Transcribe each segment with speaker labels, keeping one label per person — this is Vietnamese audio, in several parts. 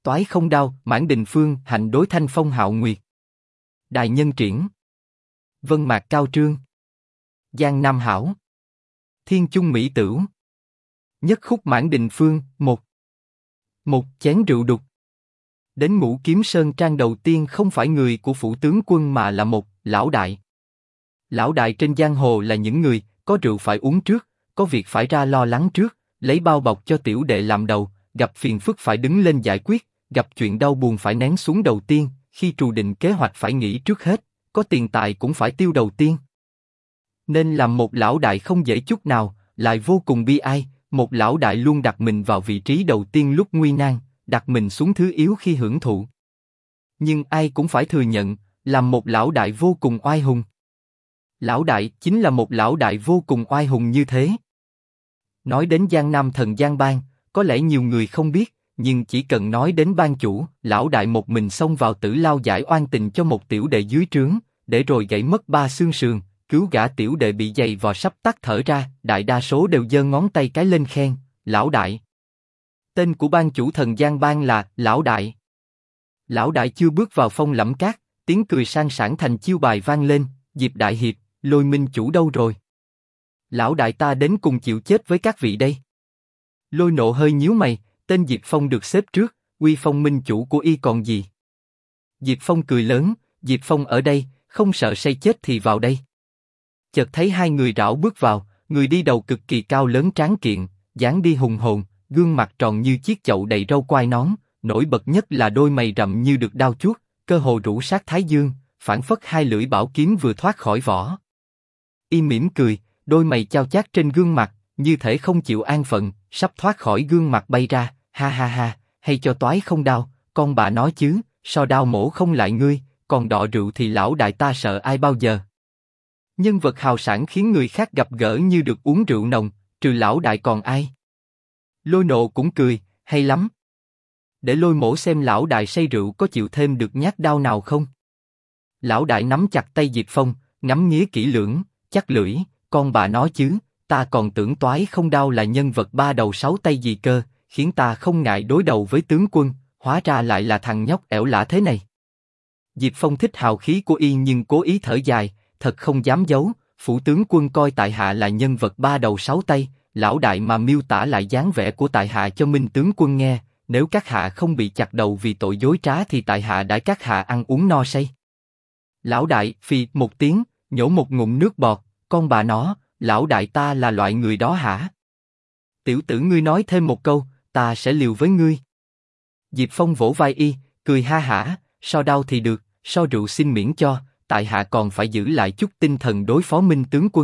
Speaker 1: Toái không đao, Mãn Đình Phương, hạnh đối thanh phong hạo nguyệt. Đại nhân triển. Vân mạc cao trương. Giang Nam hảo. Thiên chung mỹ tửu. Nhất khúc Mãn Đình Phương, một chén rượu đục. Đến Ngũ Kiếm Sơn trang đầu tiên không phải người của phủ tướng quân mà là một lão đại. Lão đại trên giang hồ là những người có rượu phải uống trước, có việc phải ra lo lắng trước, lấy bao bọc cho tiểu đệ làm đầu, gặp phiền phức phải đứng lên giải quyết, gặp chuyện đau buồn phải nén xuống đầu tiên, khi trù định kế hoạch phải nghĩ trước hết, có tiền tài cũng phải tiêu đầu tiên. Nên làm một lão đại không dễ chút nào, lại vô cùng bi ai. Một lão đại luôn đặt mình vào vị trí đầu tiên lúc nguy nan, đặt mình xuống thứ yếu khi hưởng thụ. Nhưng ai cũng phải thừa nhận, làm một lão đại vô cùng oai hùng. Lão đại chính là một lão đại vô cùng oai hùng như thế. Nói đến Giang Nam thần Giang Bang, có lẽ nhiều người không biết, nhưng chỉ cần nói đến ban chủ, lão đại một mình xông vào Tử Lao giải oan tình cho một tiểu đệ dưới trướng, để rồi gãy mất 3 xương sườn, cứu gã tiểu đệ bị giày vò sắp tắt thở ra, đại đa số đều giơ ngón tay cái lên khen, lão đại. Tên của ban chủ thần Giang Bang là lão đại. Lão đại chưa bước vào phong Lẫm Cát, tiếng cười sang sảng thành chiêu bài vang lên, Diệp đại hiệp, Lôi minh chủ đâu rồi? Lão đại ta đến cùng chịu chết với các vị đây. Lôi nộ hơi nhíu mày, tên Diệp Phong được xếp trước, uy phong minh chủ của y còn gì? Diệp Phong cười lớn, Diệp Phong ở đây, không sợ say chết thì vào đây. Chợt thấy hai người rảo bước vào, người đi đầu cực kỳ cao lớn tráng kiện, dáng đi hùng hồn, gương mặt tròn như chiếc chậu đầy râu quai nón, nổi bật nhất là đôi mày rậm như được đao chuốt, cơ hồ rũ sát thái dương, phảng phất hai lưỡi bảo kiếm vừa thoát khỏi vỏ. Y mỉm cười, đôi mày chao chát trên gương mặt, như thể không chịu an phận, sắp thoát khỏi gương mặt bay ra, ha ha ha, hay cho toái không đao, con bà nói chứ, so đao mổ không lại ngươi, còn đọ rượu thì lão đại ta sợ ai bao giờ. Nhân vật hào sảng khiến người khác gặp gỡ như được uống rượu nồng, trừ lão đại còn ai? Lôi nộ cũng cười, hay lắm. Để Lôi mổ xem lão đại say rượu có chịu thêm được nhát đao nào không. Lão đại nắm chặt tay Diệp Phong, ngắm nghía kỹ lưỡng, chắc lưỡi, con bà nói chứ, ta còn tưởng toái không đao là nhân vật 3 đầu 6 tay gì cơ, khiến ta không ngại đối đầu với tướng quân, hóa ra lại là thằng nhóc ẻo lả thế này. Diệp Phong thích hào khí của y nhưng cố ý thở dài, thật không dám giấu, phủ tướng quân coi tại hạ là nhân vật 3 đầu 6 tay, lão đại mà miêu tả lại dáng vẻ của tại hạ cho Minh tướng quân nghe, nếu các hạ không bị chặt đầu vì tội dối trá thì tại hạ đãi các hạ ăn uống no say. Lão đại phì một tiếng, nhổ một ngụm nước bọt, con bà nó, lão đại ta là loại người đó hả? Tiểu tử ngươi nói thêm một câu, ta sẽ liều với ngươi. Diệp Phong vỗ vai y, cười ha hả, so đau thì được, so rượu xin miễn cho, tại hạ còn phải giữ lại chút tinh thần đối phó Minh tướng quân.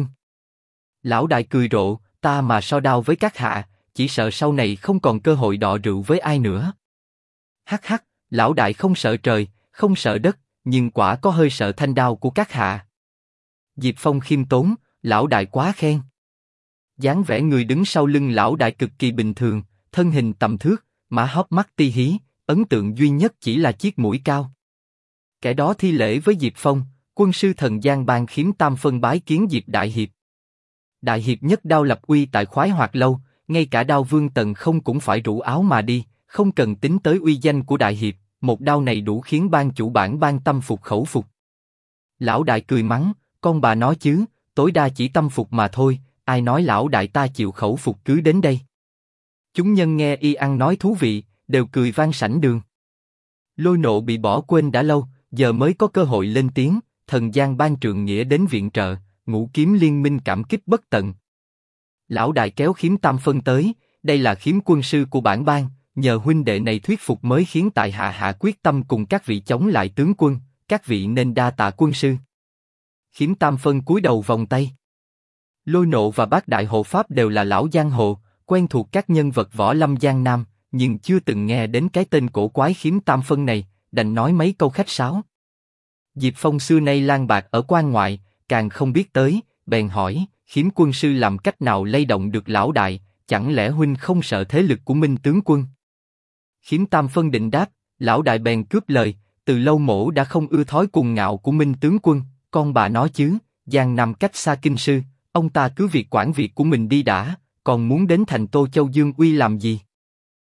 Speaker 1: Lão đại cười rộ, ta mà so đao với các hạ, chỉ sợ sau này không còn cơ hội đọ rượu với ai nữa. Hắc hắc, lão đại không sợ trời, không sợ đất, nhưng quả có hơi sợ thanh đao của các hạ. Diệp Phong khiêm tốn, lão đại quá khen. Dáng vẻ người đứng sau lưng lão đại cực kỳ bình thường, thân hình tầm thước, mã hóp mắt ti hí, ấn tượng duy nhất chỉ là chiếc mũi cao. Kẻ đó thi lễ với Diệp Phong, quân sư thần Giang Bang Khiếm Tam phân bái kiến Diệp đại hiệp. Đại hiệp nhất đao lập uy tại Khoái Hoạt lâu, ngay cả Đao Vương Tần không cũng phải rủ áo mà đi, không cần tính tới uy danh của đại hiệp, một đao này đủ khiến ban chủ bản ban tâm phục khẩu phục. Lão đại cười mắng, con bà nói chứ, tối đa chỉ tâm phục mà thôi, ai nói lão đại ta chịu khẩu phục cứ đến đây. Chúng nhân nghe y ăn nói thú vị, đều cười vang sảnh đường. Lôi nộ bị bỏ quên đã lâu, giờ mới có cơ hội lên tiếng, thần Giang Bang trượng nghĩa đến viện trợ, Ngũ Kiếm liên minh cảm kích bất tận. Lão đại kéo Khiếm Tam phân tới, đây là Khiếm quân sư của bản bang, nhờ huynh đệ này thuyết phục mới khiến tại hạ hạ quyết tâm cùng các vị chống lại tướng quân, các vị nên đa tạ quân sư. Khiếm Tam phân cúi đầu vòng tay. Lôi nộ và Bát đại hộ pháp đều là lão giang hồ, quen thuộc các nhân vật võ lâm Giang Nam, nhưng chưa từng nghe đến cái tên cổ quái Khiếm Tam phân này, đành nói mấy câu khách sáo. Diệp Phong xưa nay lang bạc ở quan ngoại, càng không biết tới, bèn hỏi, Khiếm quân sư làm cách nào lay động được lão đại, chẳng lẽ huynh không sợ thế lực của Minh tướng quân? Khiếm Tam phân định đáp, lão đại bèn cướp lời, từ lâu mổ đã không ưa thói cuồng ngạo của Minh tướng quân, con bà nói chứ, Giang Nam cách xa kinh sư, ông ta cứ việc quản việc của mình đi đã, còn muốn đến thành Tô Châu Dương Uy làm gì?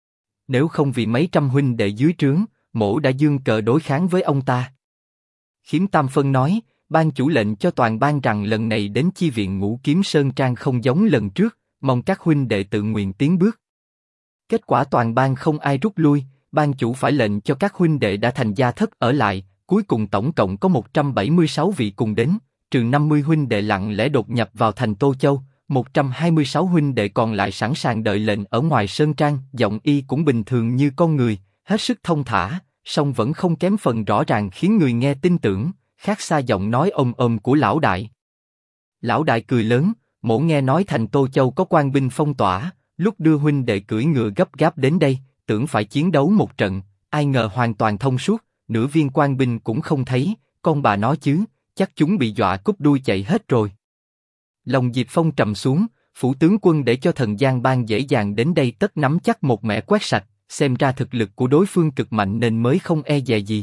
Speaker 1: Nếu không vì mấy trăm huynh đệ dưới trướng, mỗ đã giương cờ đối kháng với ông ta. Khiếm Tam Phân nói, ban chủ lệnh cho toàn ban rằng lần này đến chi viện Ngũ Kiếm Sơn Trang không giống lần trước, mong các huynh đệ tự nguyện tiến bước. Kết quả toàn ban không ai rút lui, ban chủ phải lệnh cho các huynh đệ đã thành gia thất ở lại, cuối cùng tổng cộng có 176 vị cùng đến, trừ 50 huynh đệ lặng lẽ đột nhập vào thành Tô Châu, 126 huynh đệ còn lại sẵn sàng đợi lệnh ở ngoài sơn trang, giọng y cũng bình thường như con người, hết sức thông thả, song vẫn không kém phần rõ ràng khiến người nghe tin tưởng, khác xa giọng nói ôm ôm của lão đại. Lão đại cười lớn, mỗ nghe nói thành Tô Châu có quan binh phong tỏa, lúc đưa huynh đệ cưỡi ngựa gấp gáp đến đây, tưởng phải chiến đấu một trận, ai ngờ hoàn toàn thông suốt, nửa viên quan binh cũng không thấy, con bà nói chứ, chắc chúng bị dọa cúp đuôi chạy hết rồi. Lòng Diệp Phong trầm xuống, phủ tướng quân để cho thần Giang Bang dễ dàng đến đây tất nắm chắc một mẻ quét sạch, xem ra thực lực của đối phương cực mạnh nên mới không e dè gì.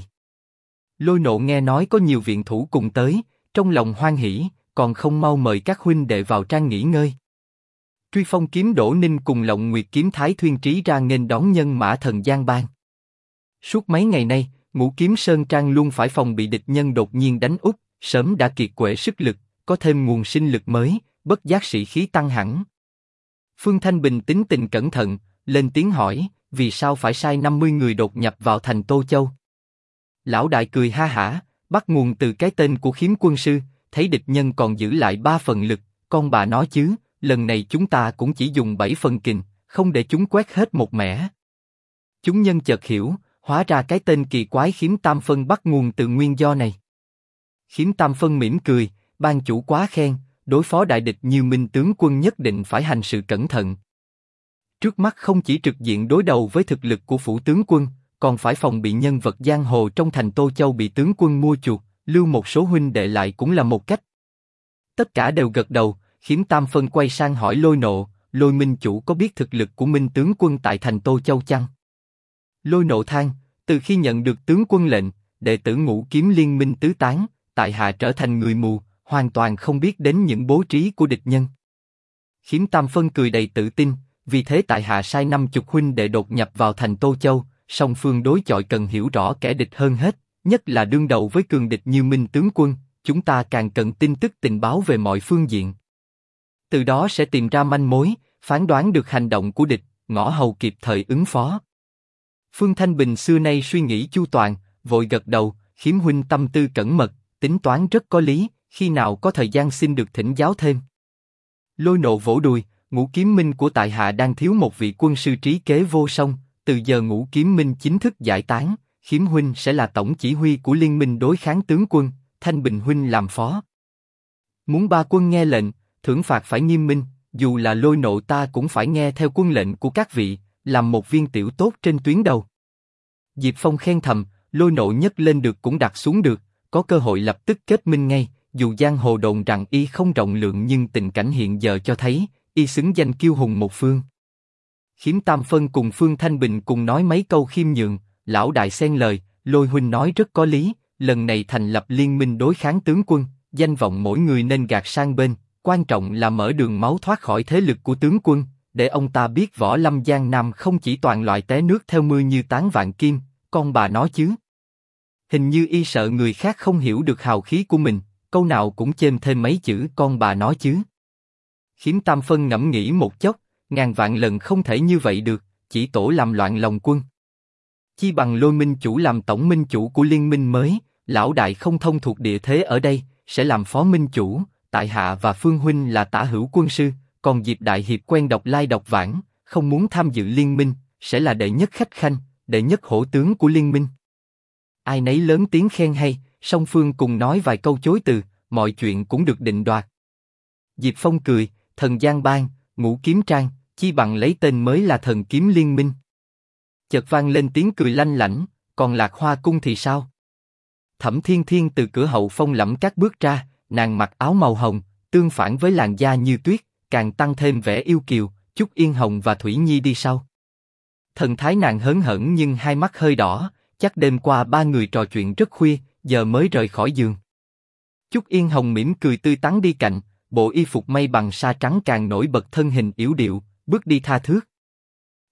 Speaker 1: Lôi Nộ nghe nói có nhiều viện thủ cùng tới, trong lòng hoan hỉ, còn không mau mời các huynh đệ vào trang nghỉ ngơi. Truy Phong kiếm Đỗ Ninh cùng Lộng Nguyệt kiếm Thái Thuyên Trí ra nghênh đón nhân mã thần Giang Bang. Suốt mấy ngày nay, Ngũ Kiếm Sơn Trang luôn phải phòng bị địch nhân đột nhiên đánh úp, sớm đã kiệt quệ sức lực, có thêm nguồn sinh lực mới, bất giác sĩ khí tăng hẳn. Phương Thanh Bình tính tình cẩn thận, lên tiếng hỏi, vì sao phải sai 50 người đột nhập vào thành Tô Châu? Lão đại cười ha hả, bắt nguồn từ cái tên của Khiếm quân sư, thấy địch nhân còn giữ lại 3 phần lực, con bà nói chứ, lần này chúng ta cũng chỉ dùng 7 phần kình, không để chúng quét hết một mẻ. Chúng nhân chợt hiểu, hóa ra cái tên kỳ quái Khiếm Tam Phân bắt nguồn từ nguyên do này. Khiếm Tam Phân mỉm cười, ban chủ quá khen, đối phó đại địch như Minh tướng quân nhất định phải hành sự cẩn thận. Trước mắt không chỉ trực diện đối đầu với thực lực của phủ tướng quân, còn phải phòng bị nhân vật giang hồ trong thành Tô Châu bị tướng quân mua chuộc, lưu một số huynh đệ lại cũng là một cách. Tất cả đều gật đầu, Khiếm Tam Phân quay sang hỏi Lôi Nộ, Lôi Minh chủ có biết thực lực của Minh tướng quân tại thành Tô Châu chăng? Lôi Nộ than, từ khi nhận được tướng quân lệnh, đệ tử Ngũ Kiếm Liên Minh tứ tán, tại hạ trở thành người mù, hoàn toàn không biết đến những bố trí của địch nhân. Khiếm Tam Phân cười đầy tự tin, vì thế tại hạ sai 50 huynh đệ đột nhập vào thành Tô Châu, song phương đối chọi cần hiểu rõ kẻ địch hơn hết, nhất là đương đầu với cường địch như Minh tướng quân, chúng ta càng cần tin tức tình báo về mọi phương diện. Từ đó sẽ tìm ra manh mối, phán đoán được hành động của địch, ngõ hầu kịp thời ứng phó. Phương Thanh Bình xưa nay suy nghĩ chu toàn, vội gật đầu, Khiếm huynh tâm tư cẩn mật, tính toán rất có lý, khi nào có thời gian xin được thỉnh giáo thêm. Lôi Nộ vỗ đùi, Ngũ Kiếm Minh của tại hạ đang thiếu một vị quân sư trí kế vô song, từ giờ Ngũ Kiếm Minh chính thức giải tán, Khiếm huynh sẽ là tổng chỉ huy của liên minh đối kháng tướng quân, Thanh Bình huynh làm phó. Muốn ba quân nghe lệnh, thưởng phạt phải nghiêm minh, dù là Lôi Nộ ta cũng phải nghe theo quân lệnh của các vị, làm một viên tiểu tốt trên tuyến đầu. Diệp Phong khen thầm, Lôi Nộ nhất lên được cũng đặt xuống được, có cơ hội lập tức kết minh ngay, dù giang hồ đồn rằng y không rộng lượng nhưng tình cảnh hiện giờ cho thấy, y xứng danh kiêu hùng một phương. Khiếm Tam Phân cùng Phương Thanh Bình cùng nói mấy câu khiêm nhường, lão đại xen lời, Lôi huynh nói rất có lý, lần này thành lập liên minh đối kháng tướng quân, danh vọng mỗi người nên gạt sang bên, quan trọng là mở đường máu thoát khỏi thế lực của tướng quân, để ông ta biết võ lâm giang nam không chỉ toàn loại té nước theo mưa như tán vạn kim, con bà nói chứ. Hình như y sợ người khác không hiểu được hào khí của mình, câu nào cũng chêm thêm mấy chữ con bà nói chứ. Khiếm Tam Phân ngẫm nghĩ một chốc, ngàn vạn lần không thể như vậy được, chỉ tổ làm loạn lòng quân. Chi bằng Lôi Minh chủ làm tổng minh chủ của liên minh mới, lão đại không thông thuộc địa thế ở đây, sẽ làm phó minh chủ, tại hạ và Phương huynh là tả hữu quân sư, còn Diệp đại hiệp quen đọc lai đọc vãng, không muốn tham dự liên minh, sẽ là đệ nhất khách khanh, đệ nhất hổ tướng của liên minh. Ai nấy lớn tiếng khen hay, song phương cùng nói vài câu chối từ, mọi chuyện cũng được định đoạt. Diệp Phong cười, thần Giang Bang, Ngũ Kiếm Trang, chi bằng lấy tên mới là Thần Kiếm Liên Minh. Chợt vang lên tiếng cười lanh lảnh, còn Lạc Hoa cung thì sao? Thẩm Thiên Thiên từ cửa hậu phong lẫm các bước ra, nàng mặc áo màu hồng, tương phản với làn da như tuyết, càng tăng thêm vẻ yêu kiều. Trúc Yên Hồng và Thủy Nhi đi sau. Thần thái nàng hớn hở nhưng hai mắt hơi đỏ, chắc đêm qua ba người trò chuyện rất khuya, giờ mới rời khỏi giường. Trúc Yên Hồng mỉm cười tươi tắn đi cạnh, bộ y phục mây bằng sa trắng càng nổi bật thân hình yếu điệu, bước đi tha thướt.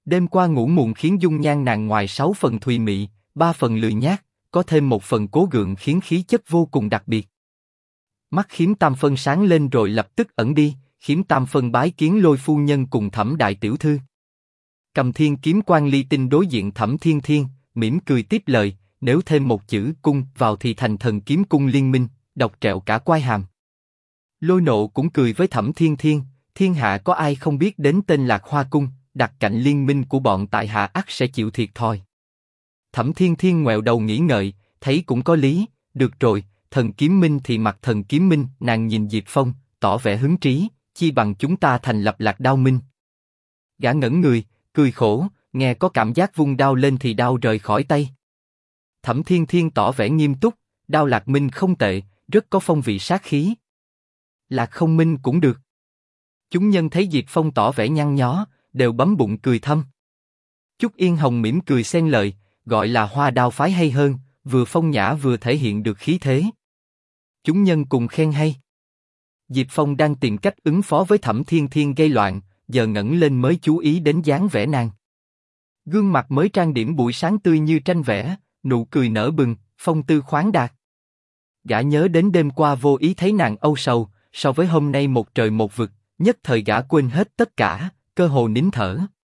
Speaker 1: Đêm qua ngủ muộn khiến dung nhan nàng ngoài 6 phần thùy mị, 3 phần lười nhác, có thêm 1 phần cố gượng khiến khí chất vô cùng đặc biệt. Mắt Khiếm Tam Phân sáng lên rồi lập tức ẩn đi. Khiếm Tam Phân bái kiến Lôi phu nhân cùng Thẩm đại tiểu thư. Cầm Thiên kiếm quan ly tinh đối diện Thẩm Thiên Thiên, mỉm cười tiếp lời, nếu thêm một chữ cung vào thì thành Thần Kiếm Cung liên minh, độc trẹo cả quai hàm. Lôi Nộ cũng cười với Thẩm Thiên Thiên, thiên hạ có ai không biết đến tên Lạc Hoa Cung, đặt cạnh liên minh của bọn tại hạ ắt sẽ chịu thiệt thòi. Thẩm Thiên Thiên ngoẹo đầu nghĩ ngợi, thấy cũng có lý, được rồi, Thần Kiếm Minh thì mặc Thần Kiếm Minh. Nàng nhìn Diệp Phong, tỏ vẻ hứng trí, chi bằng chúng ta thành lập Lạc Đao Minh. Gã ngẩn người, cười khổ, nghe có cảm giác vung đao lên thì đao rời khỏi tay. Thẩm Thiên Thiên tỏ vẻ nghiêm túc, đao Lạc Minh không tệ, rất có phong vị sát khí. Lạc Không Minh cũng được. Chúng nhân thấy Diệp Phong tỏ vẻ nhăn nhó, đều bấm bụng cười thầm. Chúc Yên Hồng mỉm cười xen lời, gọi là Hoa Đao phái hay hơn, vừa phong nhã vừa thể hiện được khí thế. Chúng nhân cùng khen hay. Diệp Phong đang tìm cách ứng phó với Thẩm Thiên Thiên gây loạn, giờ ngẩng lên mới chú ý đến dáng vẻ nàng. Gương mặt mới trang điểm buổi sáng tươi như tranh vẽ, nụ cười nở bừng, phong tư khoáng đạt. Gã nhớ đến đêm qua vô ý thấy nàng âu sầu, so với hôm nay một trời một vực, nhất thời gã quên hết tất cả, cơ hồ nín thở.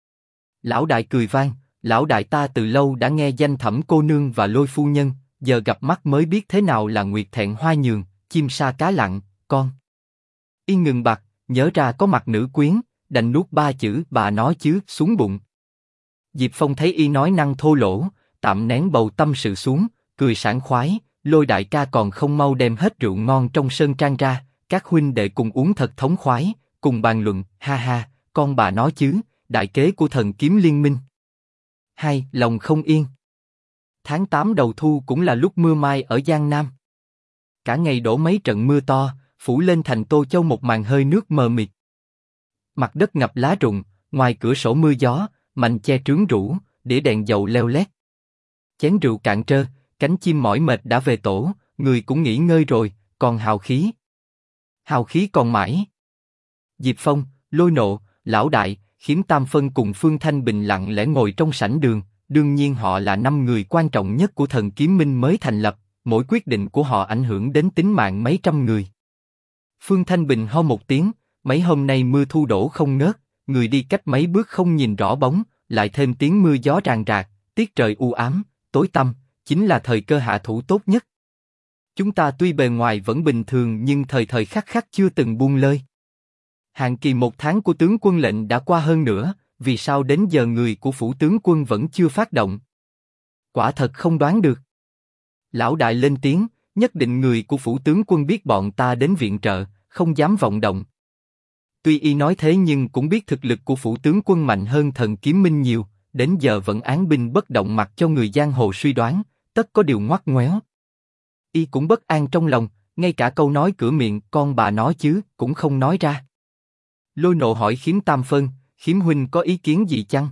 Speaker 1: Lão đại cười vang, lão đại ta từ lâu đã nghe danh Thẩm cô nương và Lôi phu nhân, giờ gặp mắt mới biết thế nào là nguyệt thẹn hoa nhường, chim sa cá lặng, con. Yên ngừng bặt, nhớ ra có mặt nữ quyến, đành nuốt 3 chữ bà nói chứ xuống bụng. Diệp Phong thấy y nói năng thô lỗ, tạm nén bầu tâm sự xuống, cười sảng khoái, Lôi đại ca còn không mau đem hết rượu ngon trong sơn trang ra, các huynh đệ cùng uống thật thống khoái, cùng bàn luận, ha ha, con bà nói chứ, đại kế của Thần Kiếm Liên Minh. Hai, lòng không yên. Tháng 8 đầu thu cũng là lúc mưa mai ở Giang Nam. Cả ngày đổ mấy trận mưa to, phủ lên thành Tô Châu một màn hơi nước mờ mịt. Mặt đất ngập lá rụng, ngoài cửa sổ mưa gió, mành che trướng rũ, đĩa đèn dầu leo lét. Chén rượu cạn trơ, cánh chim mỏi mệt đã về tổ, người cũng nghỉ ngơi rồi, còn hào khí. Hào khí còn mãi. Diệp Phong, Lôi Nộ, Lão Đại, Khiếm Tam Phân cùng Phương Thanh Bình lặng lẽ ngồi trong sảnh đường. Đương nhiên họ là 5 người quan trọng nhất của Thần Kiếm Minh mới thành lập, mỗi quyết định của họ ảnh hưởng đến tính mạng mấy trăm người. Phương Thanh Bình ho một tiếng, mấy hôm nay mưa thu đổ không ngớt, người đi cách mấy bước không nhìn rõ bóng, lại thêm tiếng mưa gió ràng rạc, tiết trời u ám, tối tăm, chính là thời cơ hạ thủ tốt nhất. Chúng ta tuy bề ngoài vẫn bình thường nhưng thời thời khắc khắc chưa từng buông lơi. Hạn kỳ 1 tháng của tướng quân lệnh đã qua hơn nữa, vì sao đến giờ người của phủ tướng quân vẫn chưa phát động? Quả thật không đoán được. Lão đại lên tiếng, nhất định người của phủ tướng quân biết bọn ta đến viện trợ, không dám vọng động. Tuy y nói thế nhưng cũng biết thực lực của phủ tướng quân mạnh hơn Thần Kiếm Minh nhiều, đến giờ vẫn án binh bất động mặc cho người giang hồ suy đoán, tất có điều ngoắt ngoéo. Y cũng bất an trong lòng, ngay cả câu nói cửa miệng con bà nói chứ cũng không nói ra. Lôi Nộ hỏi Khiếm Tam Phân, Khiếm huynh có ý kiến gì chăng?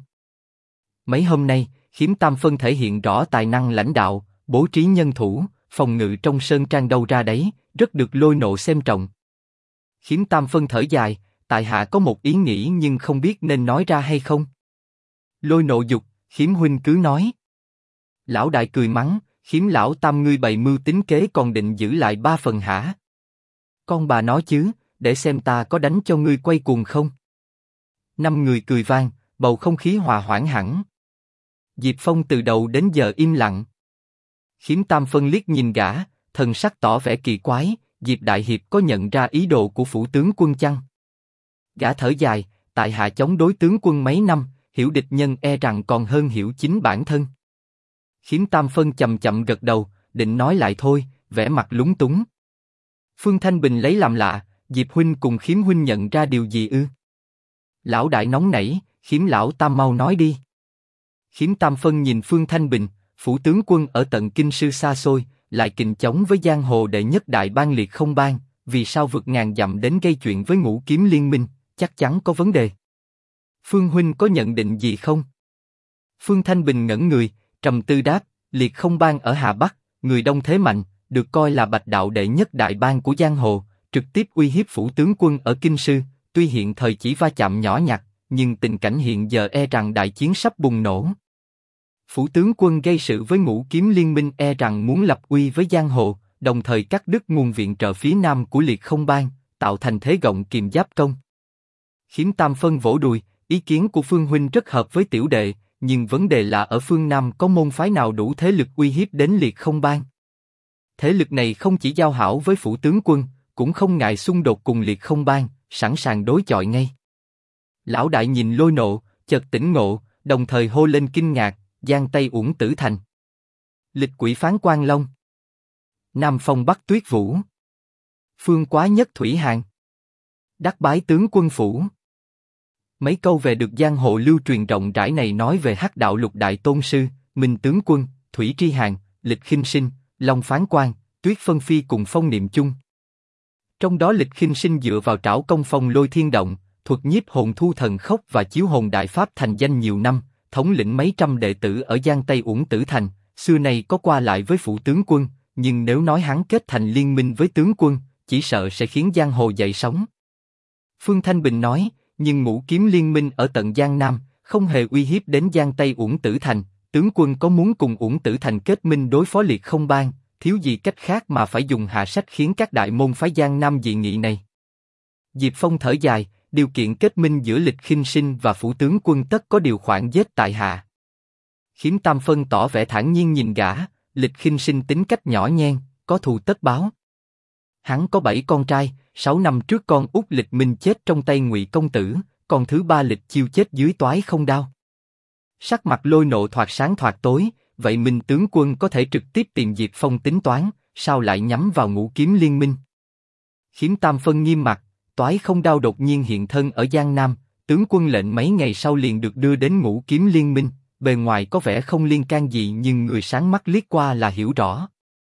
Speaker 1: Mấy hôm nay, Khiếm Tam Phân thể hiện rõ tài năng lãnh đạo, bố trí nhân thủ, phòng ngự trong sơn trang đâu ra đấy, rất được Lôi Nộ xem trọng. Khiếm Tam Phân thở dài, tại hạ có một ý nghĩ nhưng không biết nên nói ra hay không. Lôi Nộ dục, Khiếm huynh cứ nói. Lão đại cười mắng, Khiếm lão tam ngươi bày mưu tính kế còn định giữ lại 3 phần hả? Con bà nói chứ, để xem ta có đánh cho ngươi quay cuồng không? 5 người cười vang, bầu không khí hòa hoãn hẳn. Diệp Phong từ đầu đến giờ im lặng. Khiếm Tam Phân liếc nhìn gã, thần sắc tỏ vẻ kỳ quái, Diệp đại hiệp có nhận ra ý đồ của phủ tướng quân chăng? Gã thở dài, tại hạ chống đối tướng quân mấy năm, hiểu địch nhân e rằng còn hơn hiểu chính bản thân. Khiếm Tam Phân chậm chậm gật đầu, định nói lại thôi, vẻ mặt lúng túng. Phương Thanh Bình lấy làm lạ, Diệp huynh cùng Khiếm huynh nhận ra điều gì ư? Lão đại nóng nảy, Khiếm lão tam mau nói đi. Khiếm Tam Phân nhìn Phương Thanh Bình, phủ tướng quân ở tận kinh sư xa xôi, lại kình chống với giang hồ đệ nhất đại bang liệt không bang, vì sao vượt ngàn dặm đến gây chuyện với Ngũ Kiếm Liên Minh, chắc chắn có vấn đề. Phương huynh có nhận định gì không? Phương Thanh Bình ngẩn người, trầm tư đáp, liệt không bang ở Hà Bắc, người đông thế mạnh, được coi là bạch đạo đệ nhất đại bang của giang hồ, trực tiếp uy hiếp phủ tướng quân ở kinh sư, tuy hiện thời chỉ va chạm nhỏ nhặt, nhưng tình cảnh hiện giờ e rằng đại chiến sắp bùng nổ. Phủ tướng quân gây sự với Ngũ Kiếm Liên minh e rằng muốn lập uy với giang hồ, đồng thời cắt đứt nguồn viện trợ phía nam của Liệt Không Bang, tạo thành thế gọng kìm giáp công. Khiếm Tam Phân vỗ đùi, ý kiến của Phương huynh rất hợp với tiểu đệ, nhưng vấn đề là ở phương Nam có môn phái nào đủ thế lực uy hiếp đến Liệt Không Bang. Thế lực này không chỉ giao hảo với phủ tướng quân, cũng không ngại xung đột cùng Liệt Không Bang, sẵn sàng đối chọi ngay. Lão đại nhìn Lôi Nộ, chợt tỉnh ngộ, đồng thời hô lên kinh ngạc, Giang Tây Uổng Tử Thành, Lịch Quỷ Phán Quan Long, Nam Phong Bắc Tuyết Vũ, Phương Quá Nhất Thủy Hàn, Đắc Bái Tướng Quân Phủ. Mấy câu về được giang hồ lưu truyền rộng rãi này nói về Hắc Đạo Lục Đại Tôn Sư, Minh Tướng Quân, Thủy Tri Hàn, Lịch Khinh Sinh, Long Phán Quan, Tuyết Phân Phi cùng Phong Niệm Chung. Trong đó Lịch Khinh Sinh dựa vào trảo công phong lôi thiên động, thuật nhiếp hồn thu thần khốc và chiếu hồn đại pháp thành danh nhiều năm, thống lĩnh mấy trăm đệ tử ở Giang Tây Uổng Tử Thành, xưa nay có qua lại với phủ tướng quân, nhưng nếu nói hắn kết thành liên minh với tướng quân, chỉ sợ sẽ khiến giang hồ dậy sóng. Phương Thanh Bình nói, nhưng Ngũ Kiếm Liên minh ở tận Giang Nam, không hề uy hiếp đến Giang Tây Uổng Tử Thành, tướng quân có muốn cùng Uổng Tử Thành kết minh đối phó Liệt Không Bang, thiếu gì cách khác mà phải dùng hạ sách khiến các đại môn phái Giang Nam dị nghị này. Diệp Phong thở dài, điều kiện kết minh giữa Lịch Khinh Sinh và phủ tướng quân tất có điều khoản giết tại hạ. Khiếm Tam Phân tỏ vẻ thản nhiên nhìn gã, Lịch Khinh Sinh tính cách nhỏ nhen, có thù tất báo. Hắn có 7 con trai, 6 năm trước con út Lịch Minh chết trong tay Ngụy công tử, con thứ 3 Lịch Chiêu chết dưới toái không đao. Sắc mặt Lôi Nộ thoạt sáng thoạt tối, vậy Minh tướng quân có thể trực tiếp tìm Diệp Phong tính toán, sao lại nhắm vào Ngũ Kiếm Liên minh? Khiếm Tam Phân nghiêm mặt, toái không đao đột nhiên hiện thân ở Giang Nam, tướng quân lệnh mấy ngày sau liền được đưa đến Ngũ Kiếm Liên minh, bề ngoài có vẻ không liên can gì nhưng người sáng mắt liếc qua là hiểu rõ.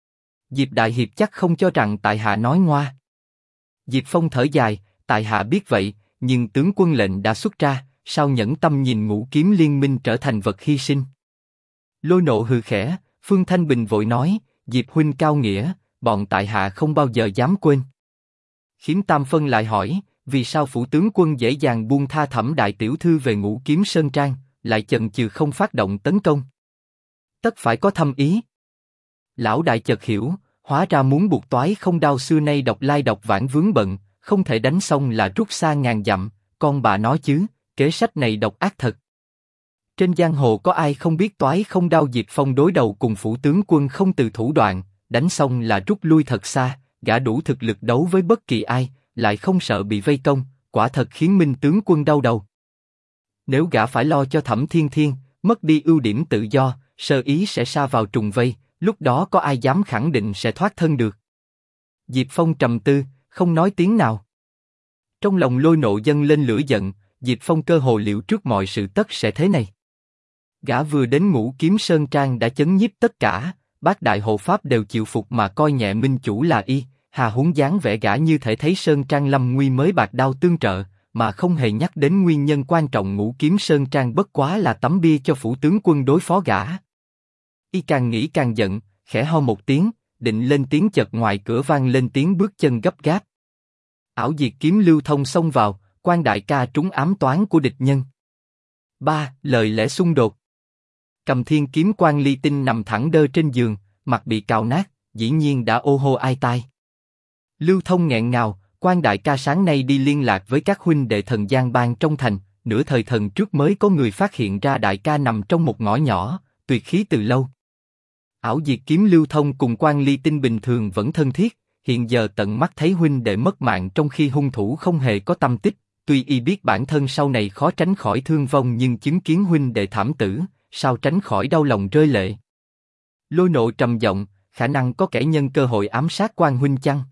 Speaker 1: Diệp Đại Hiệp chắc không cho rằng tại hạ nói ngoa. Diệp Phong thở dài, tại hạ biết vậy, nhưng tướng quân lệnh đã xuất ra, sao nhẫn tâm nhìn Ngũ Kiếm Liên minh trở thành vật hy sinh? Lôi Nộ hừ khẽ, Phương Thanh Bình vội nói, Diệp huynh cao nghĩa, bọn tại hạ không bao giờ dám quên. Khiếm Tam Phân lại hỏi, vì sao phủ tướng quân dễ dàng buông tha Thẩm đại tiểu thư về Ngũ Kiếm Sơn Trang, lại chần chừ không phát động tấn công? Tất phải có thâm ý. Lão đại chợt hiểu, hóa ra muốn buộc toái không đao xưa nay độc lai độc vãng vướng bận, không thể đánh xong là rút xa ngàn dặm, con bà nói chứ, kế sách này độc ác thật. Trên giang hồ có ai không biết toái không đao Diệp Phong đối đầu cùng phủ tướng quân không từ thủ đoạn, đánh xong là rút lui thật xa, gã đủ thực lực đấu với bất kỳ ai, lại không sợ bị vây công, quả thật khiến Minh tướng quân đau đầu. Nếu gã phải lo cho Thẩm Thiên Thiên, mất đi ưu điểm tự do, sơ ý sẽ sa vào trùng vây, lúc đó có ai dám khẳng định sẽ thoát thân được? Diệp Phong trầm tư, không nói tiếng nào. Trong lòng Lôi Nộ dâng lên lửa giận, Diệp Phong cơ hồ liệu trước mọi sự tất sẽ thế này. Gã vừa đến Ngũ Kiếm Sơn Trang đã chấn nhiếp tất cả, bát đại hộ pháp đều chịu phục mà coi nhẹ minh chủ là y, hà huống dáng vẻ gã như thể thấy Sơn Trang lâm nguy mới bạc đao tương trợ, mà không hề nhắc đến nguyên nhân quan trọng Ngũ Kiếm Sơn Trang bất quá là tấm bia cho phủ tướng quân đối phó gã. Y càng nghĩ càng giận, khẽ ho một tiếng, định lên tiếng chợt ngoài cửa vang lên tiếng bước chân gấp gáp. Ảo Diệt Kiếm lưu thông xông vào, Quan đại ca trúng ám toán của địch nhân. 3. Lời lẽ xung đột. Cầm Thiên kiếm Quan Ly Tinh nằm thẳng đơ trên giường, mặt bị cào nát, dĩ nhiên đã ô hô ai tai. Lưu Thông nghẹn ngào, Quan đại ca sáng nay đi liên lạc với các huynh đệ Thần Giang Bang trong thành, nửa thời thần trước mới có người phát hiện ra đại ca nằm trong một ngõ nhỏ, tuyệt khí từ lâu. Ảo Diệt kiếm Lưu Thông cùng Quan Ly Tinh bình thường vẫn thân thiết, hiện giờ tận mắt thấy huynh đệ mất mạng trong khi hung thủ không hề có tâm tích, tuy y biết bản thân sau này khó tránh khỏi thương vong nhưng chứng kiến huynh đệ thảm tử, sao tránh khỏi đau lòng rơi lệ. Lôi Nộ trầm giọng, khả năng có kẻ nhân cơ hội ám sát Quan huynh chăng?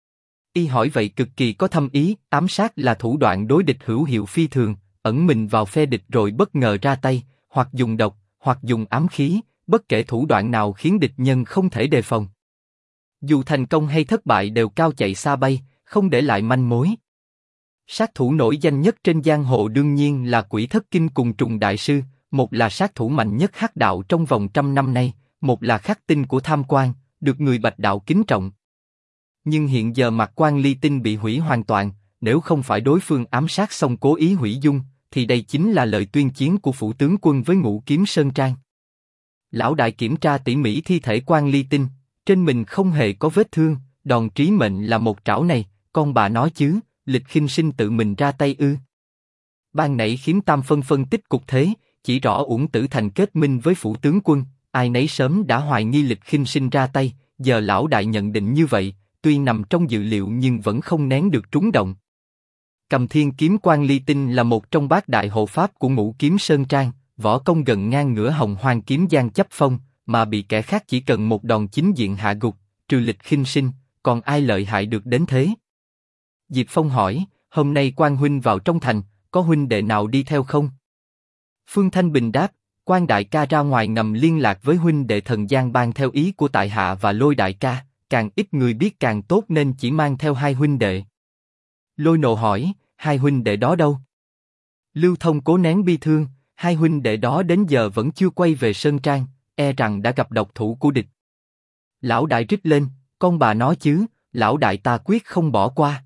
Speaker 1: Y hỏi vậy cực kỳ có thâm ý, ám sát là thủ đoạn đối địch hữu hiệu phi thường, ẩn mình vào phe địch rồi bất ngờ ra tay, hoặc dùng độc, hoặc dùng ám khí, bất kể thủ đoạn nào khiến địch nhân không thể đề phòng. Dù thành công hay thất bại đều cao chạy xa bay, không để lại manh mối. Sát thủ nổi danh nhất trên giang hồ đương nhiên là Quỷ Thất Kinh cùng Trùng Đại Sư, một là sát thủ mạnh nhất hắc đạo trong vòng 100 năm nay, một là khắc tinh của Tham Quan, được người Bạch đạo kính trọng. Nhưng hiện giờ mặt Quan Ly Tinh bị hủy hoàn toàn, nếu không phải đối phương ám sát xong cố ý hủy dung, thì đây chính là lời tuyên chiến của phủ tướng quân với Ngũ Kiếm Sơn Trang. Lão đại kiểm tra tỉ mỉ thi thể Quan Ly Tinh, trên mình không hề có vết thương, đòn trí mệnh là một trảo này, con bà nói chứ, Lịch Khinh Sinh tự mình ra tay ư? Ban nãy Khiếm Tam phân tích cục thế, chỉ rõ Uổng Tử Thành kết minh với phủ tướng quân, ai nấy sớm đã hoài nghi Lịch Khinh Sinh ra tay, giờ lão đại nhận định như vậy, tuy nằm trong dự liệu nhưng vẫn không nén được trúng động. Cầm Thiên kiếm Quan Ly Tinh là một trong bát đại hộ pháp của Ngũ Kiếm Sơn Trang, võ công gần ngang ngửa Hồng Hoang kiếm Giang Chấp Phong, mà bị kẻ khác chỉ cần một đòn chính diện hạ gục, trừ Lịch Khinh Sinh, còn ai lợi hại được đến thế? Diệp Phong hỏi, hôm nay Quan huynh vào trong thành, có huynh đệ nào đi theo không? Phương Thanh Bình đáp, Quan đại ca ra ngoài ngầm liên lạc với huynh đệ Thần Giang Bang theo ý của tại hạ và Lôi đại ca, càng ít người biết càng tốt nên chỉ mang theo hai huynh đệ. Lôi Nộ hỏi, hai huynh đệ đó đâu? Lưu Thông cố nén bi thương, hai huynh đệ đó đến giờ vẫn chưa quay về Sơn Trang, e rằng đã gặp độc thủ của địch. Lão đại rít lên, con bà nói chứ, lão đại ta quyết không bỏ qua.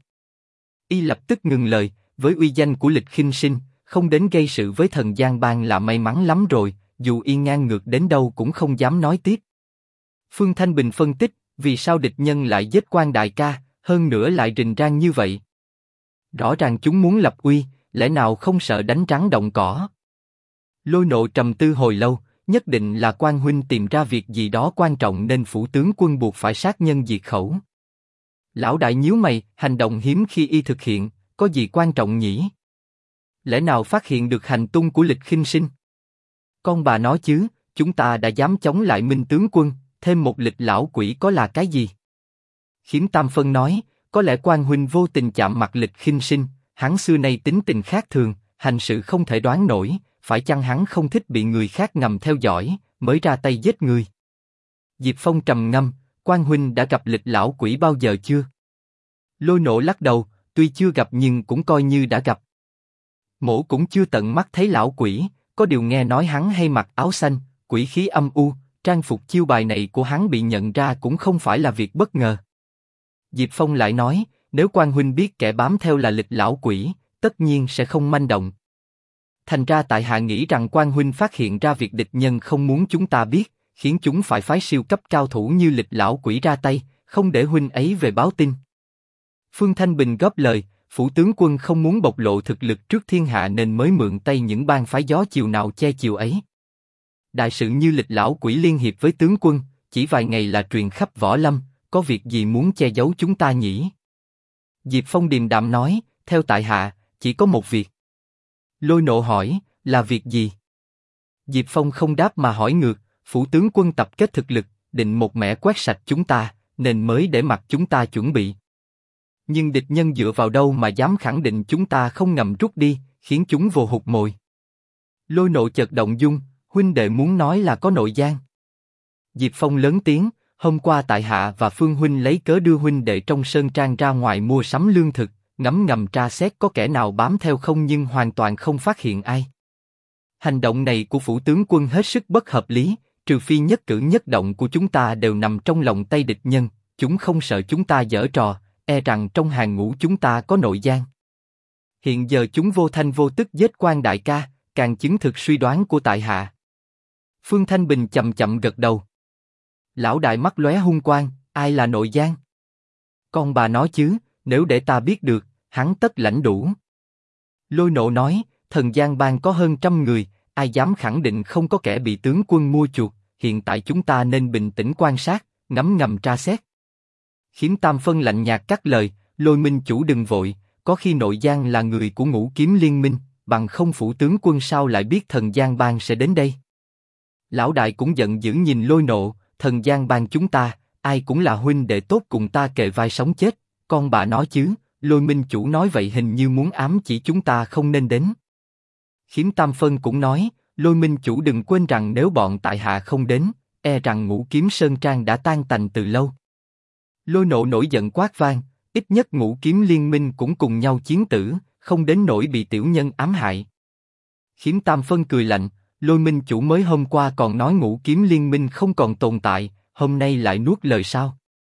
Speaker 1: Y lập tức ngừng lời, với uy danh của Lịch Khinh Sinh, không đến gây sự với Thần Giang Bang là may mắn lắm rồi, dù y ngang ngược đến đâu cũng không dám nói tiếp. Phương Thanh Bình phân tích, vì sao địch nhân lại giết Quan đại ca, hơn nữa lại rình rang như vậy? Rõ ràng chúng muốn lập uy, lẽ nào không sợ đánh rắn động cỏ? Lôi Nộ trầm tư hồi lâu, nhất định là Quan huynh tìm ra việc gì đó quan trọng nên phủ tướng quân buộc phải sát nhân diệt khẩu. Lão đại nhíu mày, hành động hiếm khi y thực hiện, có gì quan trọng nhỉ? Lẽ nào phát hiện được hành tung của Lịch Khinh Sinh? Con bà nói chứ, chúng ta đã dám chống lại Minh tướng quân, thêm một Lịch lão quỷ có là cái gì? Khiếm Tam phân nói, có lẽ Quan huynh vô tình chạm mặt Lịch Khinh Sinh, hắn xưa nay tính tình khác thường, hành sự không thể đoán nổi, phải chăng hắn không thích bị người khác ngầm theo dõi, mới ra tay giết người? Diệp Phong trầm ngâm, Quan huynh đã gặp Lịch lão quỷ bao giờ chưa? Lôi Nộ lắc đầu, tuy chưa gặp nhưng cũng coi như đã gặp. Mỗ cũng chưa tận mắt thấy lão quỷ, có điều nghe nói hắn hay mặc áo xanh, quỷ khí âm u, trang phục chiêu bài này của hắn bị nhận ra cũng không phải là việc bất ngờ. Diệp Phong lại nói, nếu Quan huynh biết kẻ bám theo là Lịch lão quỷ, tất nhiên sẽ không manh động. Thành ra tại hạ nghĩ rằng Quan huynh phát hiện ra việc địch nhân không muốn chúng ta biết, khiến chúng phải phái siêu cấp cao thủ như Lịch lão quỷ ra tay, không để huynh ấy về báo tin. Phương Thanh Bình góp lời, phủ tướng quân không muốn bộc lộ thực lực trước thiên hạ nên mới mượn tay những bang phái gió chiều nào che chiều ấy. Đại sự như Lịch lão quỷ liên hiệp với tướng quân, chỉ vài ngày là truyền khắp võ lâm, có việc gì muốn che giấu chúng ta nhỉ? Diệp Phong điềm đạm nói, theo tại hạ, chỉ có một việc. Lôi Nộ hỏi, là việc gì? Diệp Phong không đáp mà hỏi ngược, phủ tướng quân tập kết thực lực, định một mẻ quét sạch chúng ta, nên mới để mặc chúng ta chuẩn bị. Nhưng địch nhân dựa vào đâu mà dám khẳng định chúng ta không ngầm rút đi, khiến chúng vồ hụt mồi? Lôi Nộ chợt động dung, huynh đệ muốn nói là có nội gian. Diệp Phong lớn tiếng, hôm qua tại hạ và Phương huynh lấy cớ đưa huynh đệ trong Sơn Trang ra ngoài mua sắm lương thực, ngấm ngầm tra xét có kẻ nào bám theo không nhưng hoàn toàn không phát hiện ai. Hành động này của phủ tướng quân hết sức bất hợp lý, trừ phi nhất cử nhất động của chúng ta đều nằm trong lòng tay địch nhân, chúng không sợ chúng ta giở trò, e rằng trong hàng ngũ chúng ta có nội gian. Hiện giờ chúng vô thanh vô tức giết Quan đại ca, càng chứng thực suy đoán của tại hạ. Phương Thanh Bình chậm chậm gật đầu. Lão đại mắt lóe hung quang, ai là nội gian? Con bà nói chứ, nếu để ta biết được, hắn tất lãnh đủ. Lôi Nộ nói, Thần Giang Bang có hơn 100 người, ai dám khẳng định không có kẻ bị tướng quân mua chuộc, hiện tại chúng ta nên bình tĩnh quan sát, ngấm ngầm tra xét. Khiếm Tam phân lạnh nhạt cắt lời, Lôi minh chủ đừng vội, có khi nội gian là người của Ngũ Kiếm Liên Minh, bằng không phủ tướng quân sao lại biết Thần Giang Bang sẽ đến đây? Lão đại cũng giận dữ nhìn Lôi Nộ, Thần Giang Bang chúng ta, ai cũng là huynh đệ tốt cùng ta kề vai sống chết, con bà nói chứ, Lôi minh chủ nói vậy hình như muốn ám chỉ chúng ta không nên đến. Khiếm Tam phân cũng nói, Lôi minh chủ đừng quên rằng nếu bọn tại hạ không đến, e rằng Ngũ Kiếm Sơn Trang đã tan tành từ lâu. Lôi Nộ nổi giận quát vang, ít nhất Ngũ Kiếm Liên Minh cũng cùng nhau chiến tử, không đến nỗi bị tiểu nhân ám hại. Khiếm Tam phân cười lạnh, Lôi minh chủ mới hôm qua còn nói Ngũ Kiếm Liên Minh không còn tồn tại, hôm nay lại nuốt lời sao?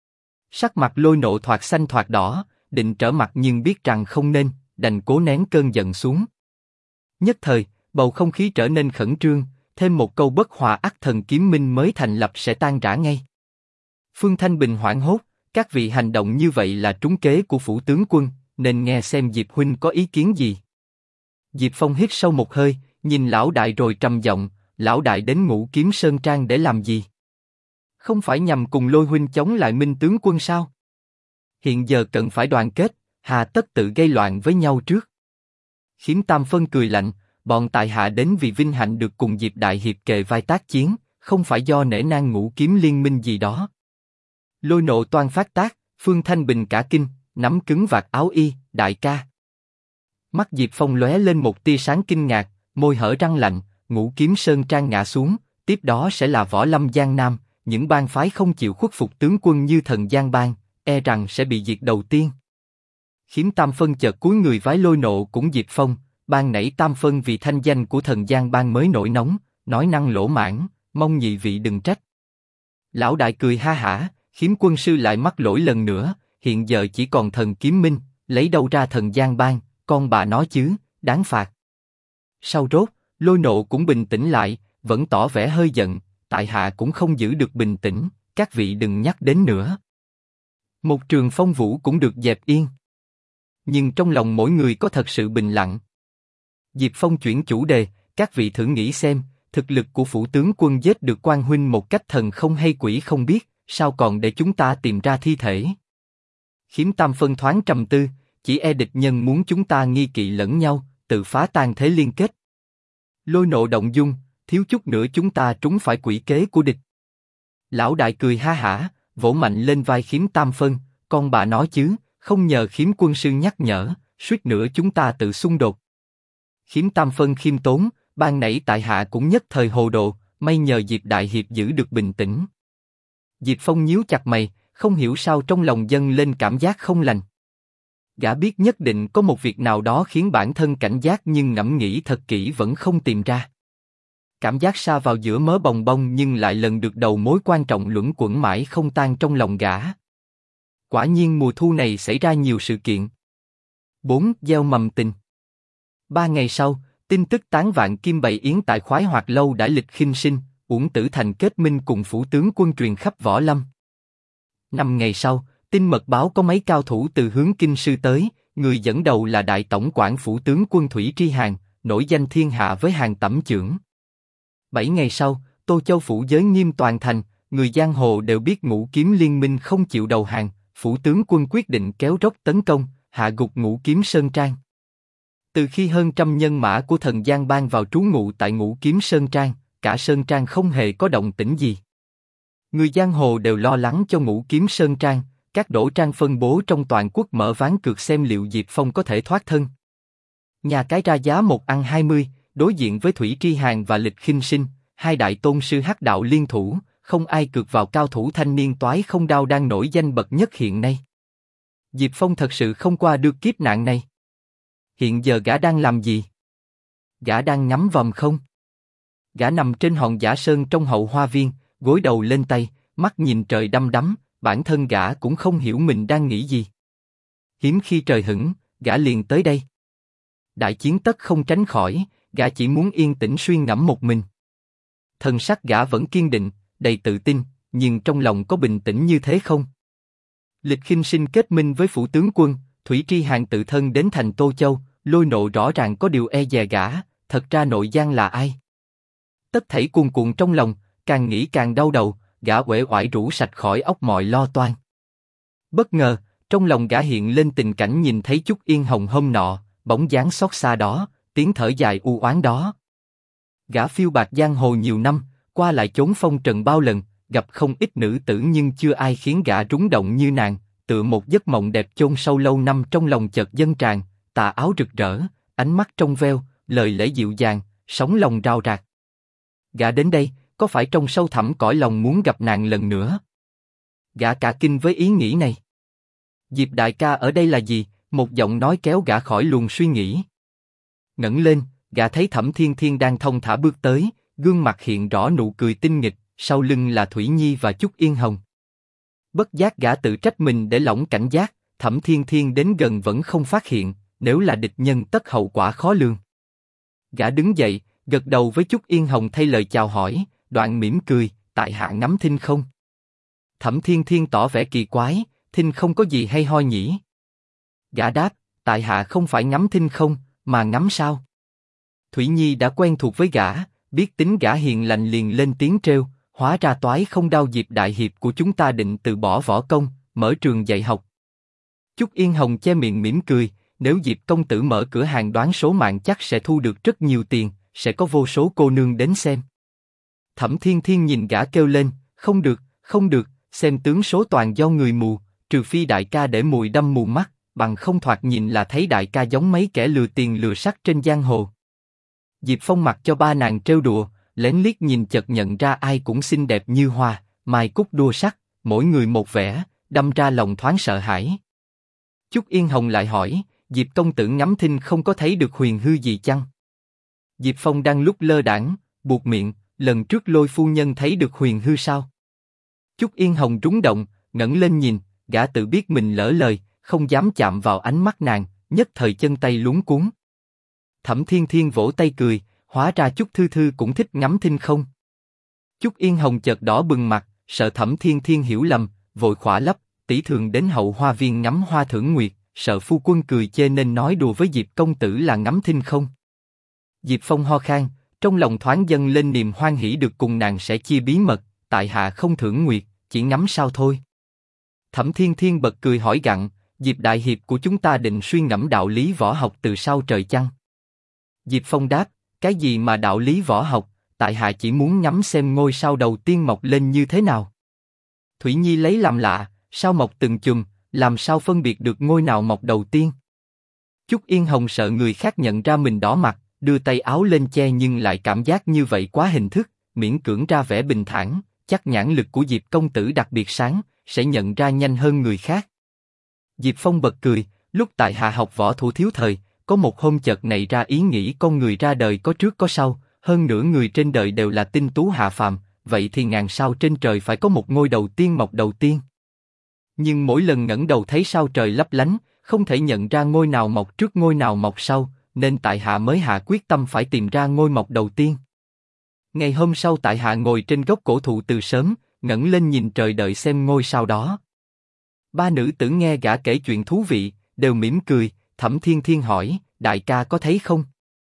Speaker 1: Sắc mặt Lôi Nộ thoạt xanh thoạt đỏ, định trở mặt nhưng biết rằng không nên, đành cố nén cơn giận xuống. Nhất thời, bầu không khí trở nên khẩn trương, thêm một câu bất hòa ắt thần kiếm minh mới thành lập sẽ tan rã ngay. Phương Thanh Bình hoảng hốt, các vị hành động như vậy là trúng kế của phủ tướng quân, nên nghe xem Diệp huynh có ý kiến gì. Diệp Phong hít sâu một hơi, nhìn lão đại rồi trầm giọng, lão đại đến Ngũ Kiếm Sơn Trang để làm gì? Không phải nhằm cùng Lôi huynh chống lại Minh tướng quân sao? Hiện giờ cần phải đoàn kết, hà tất tự gây loạn với nhau trước. Khiếm Tam Phân cười lạnh, bọn tại hạ đến vì vinh hạnh được cùng Diệp đại hiệp kề vai tác chiến, không phải do nể nang Ngũ Kiếm liên minh gì đó. Lôi nộ toan phát tác, Phương Thanh Bình cả kinh, nắm cứng vạt áo y, đại ca. Mắt Diệp Phong lóe lên một tia sáng kinh ngạc, môi hở răng lạnh, Ngũ Kiếm Sơn Trang ngã xuống, tiếp đó sẽ là Võ Lâm Giang Nam, những bang phái không chịu khuất phục tướng quân như Thần Giang Bang, e rằng sẽ bị diệt đầu tiên. Khiếm Tam Phân chợt cúi người vái Lôi nộ cũng Diệp Phong, ban nãy Tam Phân vì thanh danh của Thần Giang Bang mới nổi nóng, nói năng lỗ mãng, mong nhị vị đừng trách. Lão đại cười ha hả, Khiếm quân sư lại mắc lỗi lần nữa, hiện giờ chỉ còn Thần Kiếm Minh, lấy đâu ra Thần Giang Bang, con bà nói chứ, đáng phạt. Sau rốt, Lôi nộ cũng bình tĩnh lại, vẫn tỏ vẻ hơi giận, tại hạ cũng không giữ được bình tĩnh, các vị đừng nhắc đến nữa. Một trường phong vũ cũng được dẹp yên. Nhưng trong lòng mỗi người có thật sự bình lặng. Diệp Phong chuyển chủ đề, các vị thử nghĩ xem, thực lực của phủ tướng quân giết được Quan huynh một cách thần không hay quỷ không biết, sao còn để chúng ta tìm ra thi thể? Khiếm Tam Phân thoáng trầm tư, chỉ e địch nhân muốn chúng ta nghi kỵ lẫn nhau, tự phá tan thế liên kết. Lôi nộ động dung, thiếu chút nữa chúng ta trúng phải quỷ kế của địch. Lão đại cười ha hả, vỗ mạnh lên vai Khiếm Tam Phân, con bà nói chứ, không nhờ Khiếm quân sư nhắc nhở, suýt nữa chúng ta tự xung đột. Khiếm Tam Phân khiêm tốn, ban nãy tại hạ cũng nhất thời hồ đồ, may nhờ Diệp đại hiệp giữ được bình tĩnh. Diệp Phong nhíu chặt mày, không hiểu sao trong lòng dâng lên cảm giác không lành. Gã biết nhất định có một việc nào đó khiến bản thân cảnh giác nhưng ngẫm nghĩ thật kỹ vẫn không tìm ra. Cảm giác sa vào giữa mớ bồng bông nhưng lại lần được đầu mối quan trọng luẩn quẩn mãi không tan trong lòng gã. Quả nhiên mùa thu này xảy ra nhiều sự kiện. 4. Gieo mầm tình. 3 ngày sau, tin tức tán vạn kim bày yến tại Khoái Hoạt lâu đã lịch khinh sinh, Uổng Tử Thành kết minh cùng phủ tướng quân truyền khắp Võ Lâm. 5 ngày sau, tin mật báo có mấy cao thủ từ hướng Kinh Sư tới, người dẫn đầu là đại tổng quản phủ tướng quân Thủy Tri Hàn, nổi danh thiên hạ với Hàn Tẩm Chưởng. 7 ngày sau, Tô Châu phủ giới nghiêm toàn thành, người giang hồ đều biết Ngũ Kiếm liên minh không chịu đầu hàng, phủ tướng quân quyết định kéo rốc tấn công, hạ gục Ngũ Kiếm Sơn Trang. Từ khi hơn trăm nhân mã của Thần Giang Bang vào trú ngụ tại Ngũ Kiếm Sơn Trang, cả Sơn Trang không hề có động tĩnh gì. Người giang hồ đều lo lắng cho Ngũ Kiếm Sơn Trang, các đỗ trang phân bố trong toàn quốc mở ván cược xem liệu Diệp Phong có thể thoát thân. Nhà cái ra giá 1 ăn 20, đối diện với Thủy Tri Hàn và Lịch Khinh Sinh, hai đại tôn sư hắc đạo liên thủ, không ai cược vào cao thủ thanh niên toái không đao đang nổi danh bậc nhất hiện nay. Diệp Phong thật sự không qua được kiếp nạn này. Hiện giờ gã đang làm gì? Gã đang ngắm vòm không? Gã nằm trên hòn giả sơn trong hậu hoa viên, gối đầu lên tay, mắt nhìn trời đăm đắm, bản thân gã cũng không hiểu mình đang nghĩ gì. Hiếm khi trời hửng, gã liền tới đây. Đại chiến tất không tránh khỏi, gã chỉ muốn yên tĩnh suy ngẫm một mình. Thần sắc gã vẫn kiên định, đầy tự tin, nhưng trong lòng có bình tĩnh như thế không? Lịch Khinh Sinh kết minh với phủ tướng quân, Thủy Tri Hàn tự thân đến thành Tô Châu, Lôi nộ rõ ràng có điều e dè gã, thật ra nội gian là ai? Tất thảy cuồn cuộn trong lòng, càng nghĩ càng đau đầu, gã uể oải rũ sạch khỏi óc mọi lo toan. Bất ngờ, trong lòng gã hiện lên tình cảnh nhìn thấy Chúc Yên Hồng hôm nọ, bóng dáng xót xa đó, tiếng thở dài u oán đó. Gã phiêu bạt giang hồ nhiều năm, qua lại chốn phong trần bao lần, gặp không ít nữ tử nhưng chưa ai khiến gã rúng động như nàng, tựa một giấc mộng đẹp chôn sâu lâu năm trong lòng chợt dâng tràn, tà áo rực rỡ, ánh mắt trong veo, lời lẽ dịu dàng, sống lòng rao rạc. Gã đến đây, có phải trong sâu thẳm cõi lòng muốn gặp nàng lần nữa? Gã cả kinh với ý nghĩ này. Diệp đại ca ở đây là gì? Một giọng nói kéo gã khỏi luồng suy nghĩ. Ngẩng lên, gã thấy Thẩm Thiên Thiên đang thong thả bước tới, gương mặt hiện rõ nụ cười tinh nghịch, sau lưng là Thủy Nhi và Chúc Yên Hồng. Bất giác gã tự trách mình để lỏng cảnh giác, Thẩm Thiên Thiên đến gần vẫn không phát hiện, nếu là địch nhân tất hậu quả khó lường. Gã đứng dậy, gật đầu với Chúc Yên Hồng thay lời chào hỏi, đoạn mỉm cười, tại hạ ngắm thinh không. Thẩm Thiên Thiên tỏ vẻ kỳ quái, thinh không có gì hay ho nhỉ? Gã đáp, tại hạ không phải ngắm thinh không, mà ngắm sao. Thủy Nhi đã quen thuộc với gã, biết tính gã hiền lành liền lên tiếng trêu, hóa ra toái không đao Diệp đại hiệp của chúng ta định từ bỏ võ công, mở trường dạy học. Chúc Yên Hồng che miệng mỉm cười, nếu Diệp công tử mở cửa hàng đoán số mạng chắc sẽ thu được rất nhiều tiền, sẽ có vô số cô nương đến xem. Thẩm Thiên Thiên nhìn gã kêu lên, không được, không được, xem tướng số toàn do người mù, trừ phi đại ca để mùi đâm mù mắt, bằng không thoạt nhìn là thấy đại ca giống mấy kẻ lừa tiền lừa sắc trên giang hồ. Diệp Phong mặc cho ba nàng trêu đùa, lén liếc nhìn chợt nhận ra ai cũng xinh đẹp như hoa, mai cúc đua sắc, mỗi người một vẻ, đâm ra lòng thoáng sợ hãi. Chúc Yên Hồng lại hỏi, Diệp công tử ngắm thinh không có thấy được huyền hư gì chăng? Diệp Phong đang lúc lơ đãng, buột miệng, lần trước Lôi phu nhân thấy được huyền hư sao? Chúc Yên Hồng rúng động, ngẩng lên nhìn, gã tự biết mình lỡ lời, không dám chạm vào ánh mắt nàng, nhất thời chân tay luống cuống. Thẩm Thiên Thiên vỗ tay cười, hóa ra Chúc Thư Thư cũng thích ngắm thinh không. Chúc Yên Hồng chợt đỏ bừng mặt, sợ Thẩm Thiên Thiên hiểu lầm, vội khỏa lấp, tỷ thường đến hậu hoa viên ngắm hoa thưởng nguyệt, sợ phu quân cười chê nên nói đùa với Diệp công tử là ngắm thinh không. Diệp Phong ho khan, trong lòng thoáng dâng lên niềm hoan hỉ được cùng nàng sẽ chia bí mật, tại hạ không thưởng nguyệt, chỉ ngắm sao thôi. Thẩm Thiên Thiên bật cười hỏi gặng, Diệp đại hiệp của chúng ta định suy ngẫm đạo lý võ học từ sao trời chăng? Diệp Phong đáp, cái gì mà đạo lý võ học, tại hạ chỉ muốn ngắm xem ngôi sao đầu tiên mọc lên như thế nào. Thủy Nhi lấy làm lạ, sao mọc từng chùm, làm sao phân biệt được ngôi nào mọc đầu tiên? Chúc Yên Hồng sợ người khác nhận ra mình đỏ mặt, đưa tay áo lên che nhưng lại cảm giác như vậy quá hình thức, miễn cưỡng ra vẻ bình thản, chắc nhãn lực của Diệp công tử đặc biệt sáng, sẽ nhận ra nhanh hơn người khác. Diệp Phong bật cười, lúc tại hạ học võ thủ thiếu thời, có một hôm chợt nảy ra ý nghĩ con người ra đời có trước có sau, hơn nữa người trên đời đều là tinh tú hạ phàm, vậy thì ngàn sao trên trời phải có một ngôi đầu tiên mọc đầu tiên. Nhưng mỗi lần ngẩng đầu thấy sao trời lấp lánh, không thể nhận ra ngôi nào mọc trước ngôi nào mọc sau, nên tại hạ mới hạ quyết tâm phải tìm ra ngôi mọc đầu tiên. Ngày hôm sau tại hạ ngồi trên gốc cổ thụ từ sớm, ngẩng lên nhìn trời đợi xem ngôi sao đó. Ba nữ tử nghe gã kể chuyện thú vị, đều mỉm cười. Thẩm Thiên Thiên hỏi, đại ca có thấy không?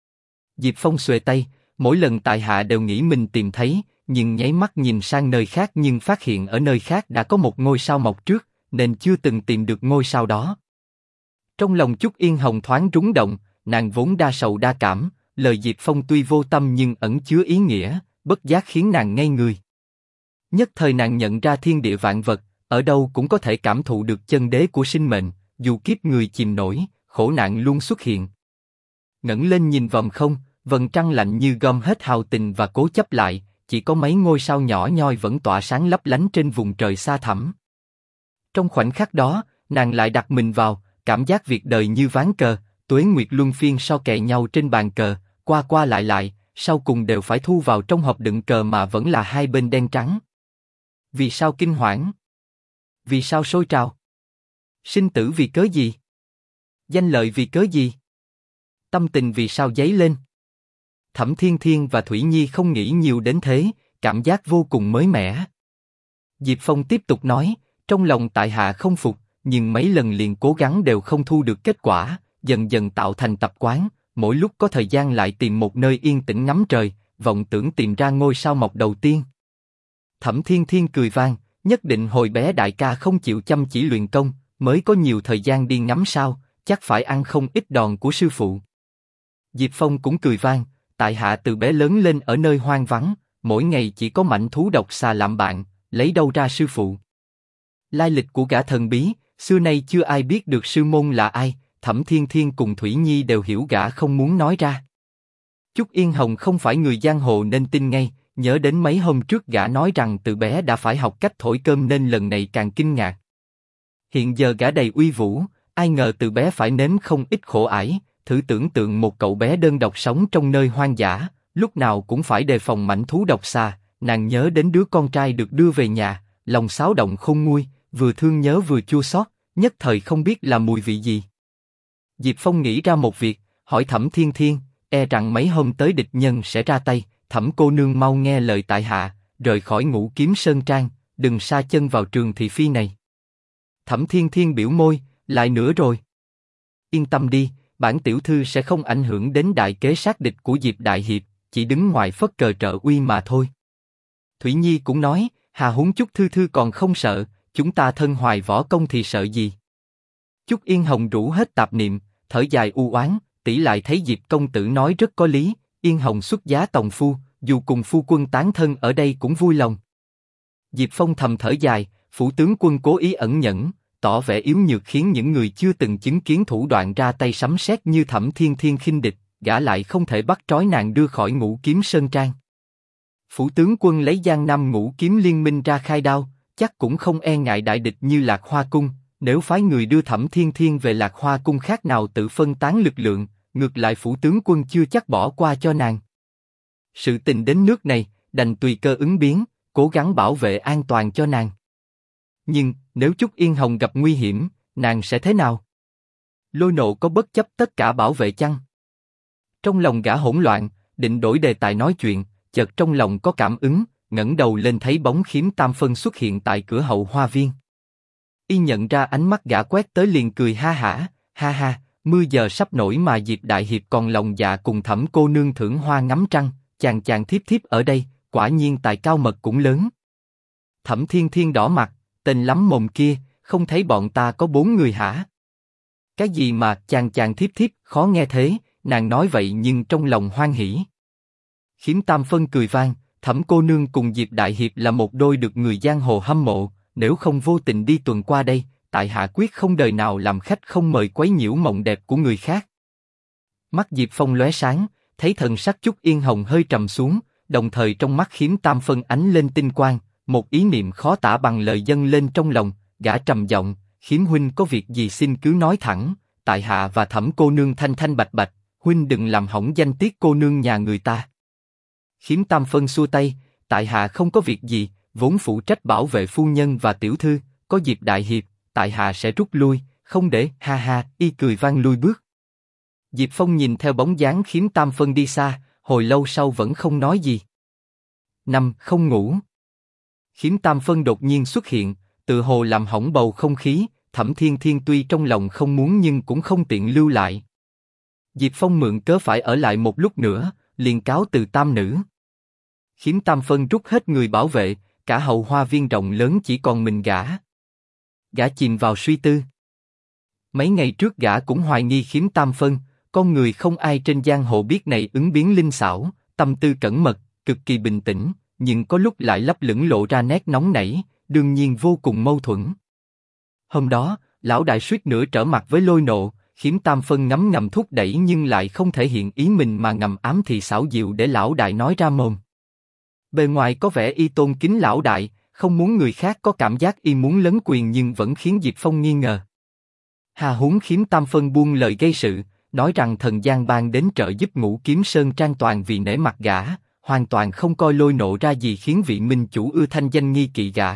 Speaker 1: Diệp Phong xuề tay, mỗi lần tại hạ đều nghĩ mình tìm thấy, nhưng nháy mắt nhìn sang nơi khác nhưng phát hiện ở nơi khác đã có một ngôi sao mọc trước, nên chưa từng tìm được ngôi sao đó. Trong lòng Chúc Yên Hồng thoáng rúng động, nàng vốn đa sầu đa cảm, lời Diệp Phong tuy vô tâm nhưng ẩn chứa ý nghĩa, bất giác khiến nàng ngây người. Nhất thời nàng nhận ra thiên địa vạn vật, ở đâu cũng có thể cảm thụ được chân đế của sinh mệnh, dù kiếp người chìm nổi, khổ nạn luôn xuất hiện. Ngẩng lên nhìn vòng không, vầng trăng lạnh như gom hết hào tình và cố chấp lại, chỉ có mấy ngôi sao nhỏ nhoi vẫn tỏa sáng lấp lánh trên vùng trời xa thẳm. Trong khoảnh khắc đó, nàng lại đặt mình vào, cảm giác việc đời như ván cờ, tuế nguyệt luân phiên so kè nhau trên bàn cờ, qua qua lại, sau cùng đều phải thu vào trong hộp đựng cờ mà vẫn là hai bên đen trắng. Vì sao kinh hoảng? Vì sao sôi trào? Sinh tử vì cớ gì? Danh lợi vì cớ gì? Tâm tình vì sao dấy lên? Thẩm Thiên Thiên và Thủy Nhi không nghĩ nhiều đến thế, cảm giác vô cùng mới mẻ. Diệp Phong tiếp tục nói, trong lòng tại hạ không phục, nhưng mấy lần liền cố gắng đều không thu được kết quả, dần dần tạo thành tập quán, mỗi lúc có thời gian lại tìm một nơi yên tĩnh ngắm trời, vọng tưởng tìm ra ngôi sao mọc đầu tiên. Thẩm Thiên Thiên cười vang, nhất định hồi bé đại ca không chịu chăm chỉ luyện công, mới có nhiều thời gian đi ngắm sao, chắc phải ăn không ít đòn của sư phụ. Diệp Phong cũng cười vang, tại hạ từ bé lớn lên ở nơi hoang vắng, mỗi ngày chỉ có mãnh thú độc xà làm bạn, lấy đâu ra sư phụ? Lai lịch của gã thần bí, xưa nay chưa ai biết được sư môn là ai, Thẩm Thiên Thiên cùng Thủy Nhi đều hiểu gã không muốn nói ra. Chúc Yên Hồng không phải người giang hồ nên tin ngay, nhớ đến mấy hôm trước gã nói rằng từ bé đã phải học cách thổi cơm nên lần này càng kinh ngạc. Hiện giờ gã đầy uy vũ, ai ngờ từ bé phải nếm không ít khổ ải, thử tưởng tượng một cậu bé đơn độc sống trong nơi hoang dã, lúc nào cũng phải đề phòng mãnh thú độc xà, nàng nhớ đến đứa con trai được đưa về nhà, lòng xáo động khôn nguôi, vừa thương nhớ vừa chua xót, nhất thời không biết là mùi vị gì. Diệp Phong nghĩ ra một việc, hỏi Thẩm Thiên Thiên, e rằng mấy hôm tới địch nhân sẽ ra tay. Thẩm cô nương mau nghe lời tại hạ, rời khỏi Ngũ Kiếm Sơn Trang, đừng sa chân vào trường thị phi này. Thẩm Thiên Thiên biểu môi, lại nữa rồi. Yên tâm đi, bản tiểu thư sẽ không ảnh hưởng đến đại kế sát địch của Diệp đại hiệp, chỉ đứng ngoài phất cờ trợ uy mà thôi. Thủy Nhi cũng nói, hà huống Chúc thư thư còn không sợ, chúng ta thân hoài võ công thì sợ gì? Chúc Yên Hồng rũ hết tạp niệm, thở dài u oán, tỷ lại thấy Diệp công tử nói rất có lý, Yên Hồng xuất giá tòng phu, dù cùng phu quân tán thân ở đây cũng vui lòng. Diệp Phong thầm thở dài, phủ tướng quân cố ý ẩn nhẫn, tỏ vẻ yếu nhược khiến những người chưa từng chứng kiến thủ đoạn ra tay sấm sét như Thẩm Thiên Thiên khinh địch, gã lại không thể bắt trói nàng đưa khỏi Ngũ Kiếm Sơn Trang. Phủ tướng quân lấy Giang Nam Ngũ Kiếm Liên Minh ra khai đao, chắc cũng không e ngại đại địch như Lạc Hoa Cung. Nếu phái người đưa Thẩm Thiên Thiên về Lạc Hoa Cung khác nào tự phân tán lực lượng, ngược lại phủ tướng quân chưa chắc bỏ qua cho nàng. Sự tình đến nước này, đành tùy cơ ứng biến, cố gắng bảo vệ an toàn cho nàng. Nhưng nếu Chúc Yên Hồng gặp nguy hiểm, nàng sẽ thế nào? Lôi Nộ có bất chấp tất cả bảo vệ chăng? Trong lòng gã hỗn loạn, định đổi đề tài nói chuyện, chợt trong lòng có cảm ứng, ngẩng đầu lên thấy bóng Khiếm Tam Phân xuất hiện tại cửa hậu hoa viên. Y nhận ra ánh mắt gã quét tới liền cười ha ha, mưa giờ sắp nổi mà Diệp đại hiệp còn lòng dạ cùng Thẩm cô nương thưởng hoa ngắm trăng, chàng thiếp thiếp ở đây, quả nhiên tài cao mật cũng lớn. Thẩm Thiên Thiên đỏ mặt, tên lắm mồm kia, không thấy bọn ta có 4 người hả? Cái gì mà chàng thiếp thiếp, khó nghe thế, nàng nói vậy nhưng trong lòng hoan hỉ. Khiếm Tam Phân cười vang, Thẩm cô nương cùng Diệp đại hiệp là một đôi được người giang hồ hâm mộ, nếu không vô tình đi tuần qua đây, tại hạ quyết không đời nào làm khách không mời quấy nhiễu mộng đẹp của người khác. Mắt Diệp Phong lóe sáng, thấy thần sắc Chúc Yên Hồng hơi trầm xuống, đồng thời trong mắt Khiếm Tam Phân ánh lên tinh quang, một ý niệm khó tả bằng lời dâng lên trong lòng, gã trầm giọng, Khiếm huynh có việc gì xin cứ nói thẳng, tại hạ và Thẩm cô nương thanh thanh bạch bạch, huynh đừng làm hỏng danh tiết cô nương nhà người ta. Khiếm Tam Phân xua tay, tại hạ không có việc gì, vốn phụ trách bảo vệ phu nhân và tiểu thư, có Diệp đại hiệp, tại hạ sẽ rút lui, không để, ha, y cười vang lui bước. Diệp Phong nhìn theo bóng dáng Khiếm Tam Phân đi xa, hồi lâu sau vẫn không nói gì. Không ngủ. Khiếm Tam Phân đột nhiên xuất hiện, tự hồ làm hỏng bầu không khí, Thẩm Thiên Thiên tuy trong lòng không muốn nhưng cũng không tiện lưu lại. Diệp Phong mượn cớ phải ở lại một lúc nữa, liền cáo từ tam nữ. Khiếm Tam Phân rút hết người bảo vệ, cả hậu hoa viên rộng lớn chỉ còn mình gã. Gã chìm vào suy tư. Mấy ngày trước gã cũng hoài nghi Khiếm Tam Phân, con người không ai trên giang hồ biết này ứng biến linh xảo, tâm tư cẩn mật, cực kỳ bình tĩnh, nhưng có lúc lại lấp lửng lộ ra nét nóng nảy, đương nhiên vô cùng mâu thuẫn. Hôm đó, lão đại suýt nữa trở mặt với Lôi Nộ, Khiếm Tam Phân ngấm ngầm thúc đẩy nhưng lại không thể hiện ý mình mà ngầm ám thị xảo diệu để lão đại nói ra mồm. Bề ngoài có vẻ y tôn kính lão đại, không muốn người khác có cảm giác y muốn lấn quyền nhưng vẫn khiến Diệp Phong nghi ngờ. Hà huống Khiếm Tam Phân buông lời gây sự, nói rằng thần Giang Bang đến trợ giúp Ngũ Kiếm Sơn Trang toàn vì nể mặt gã, hoàn toàn không coi Lôi Nộ ra gì khiến vị minh chủ ưa thanh danh nghi kỵ gã.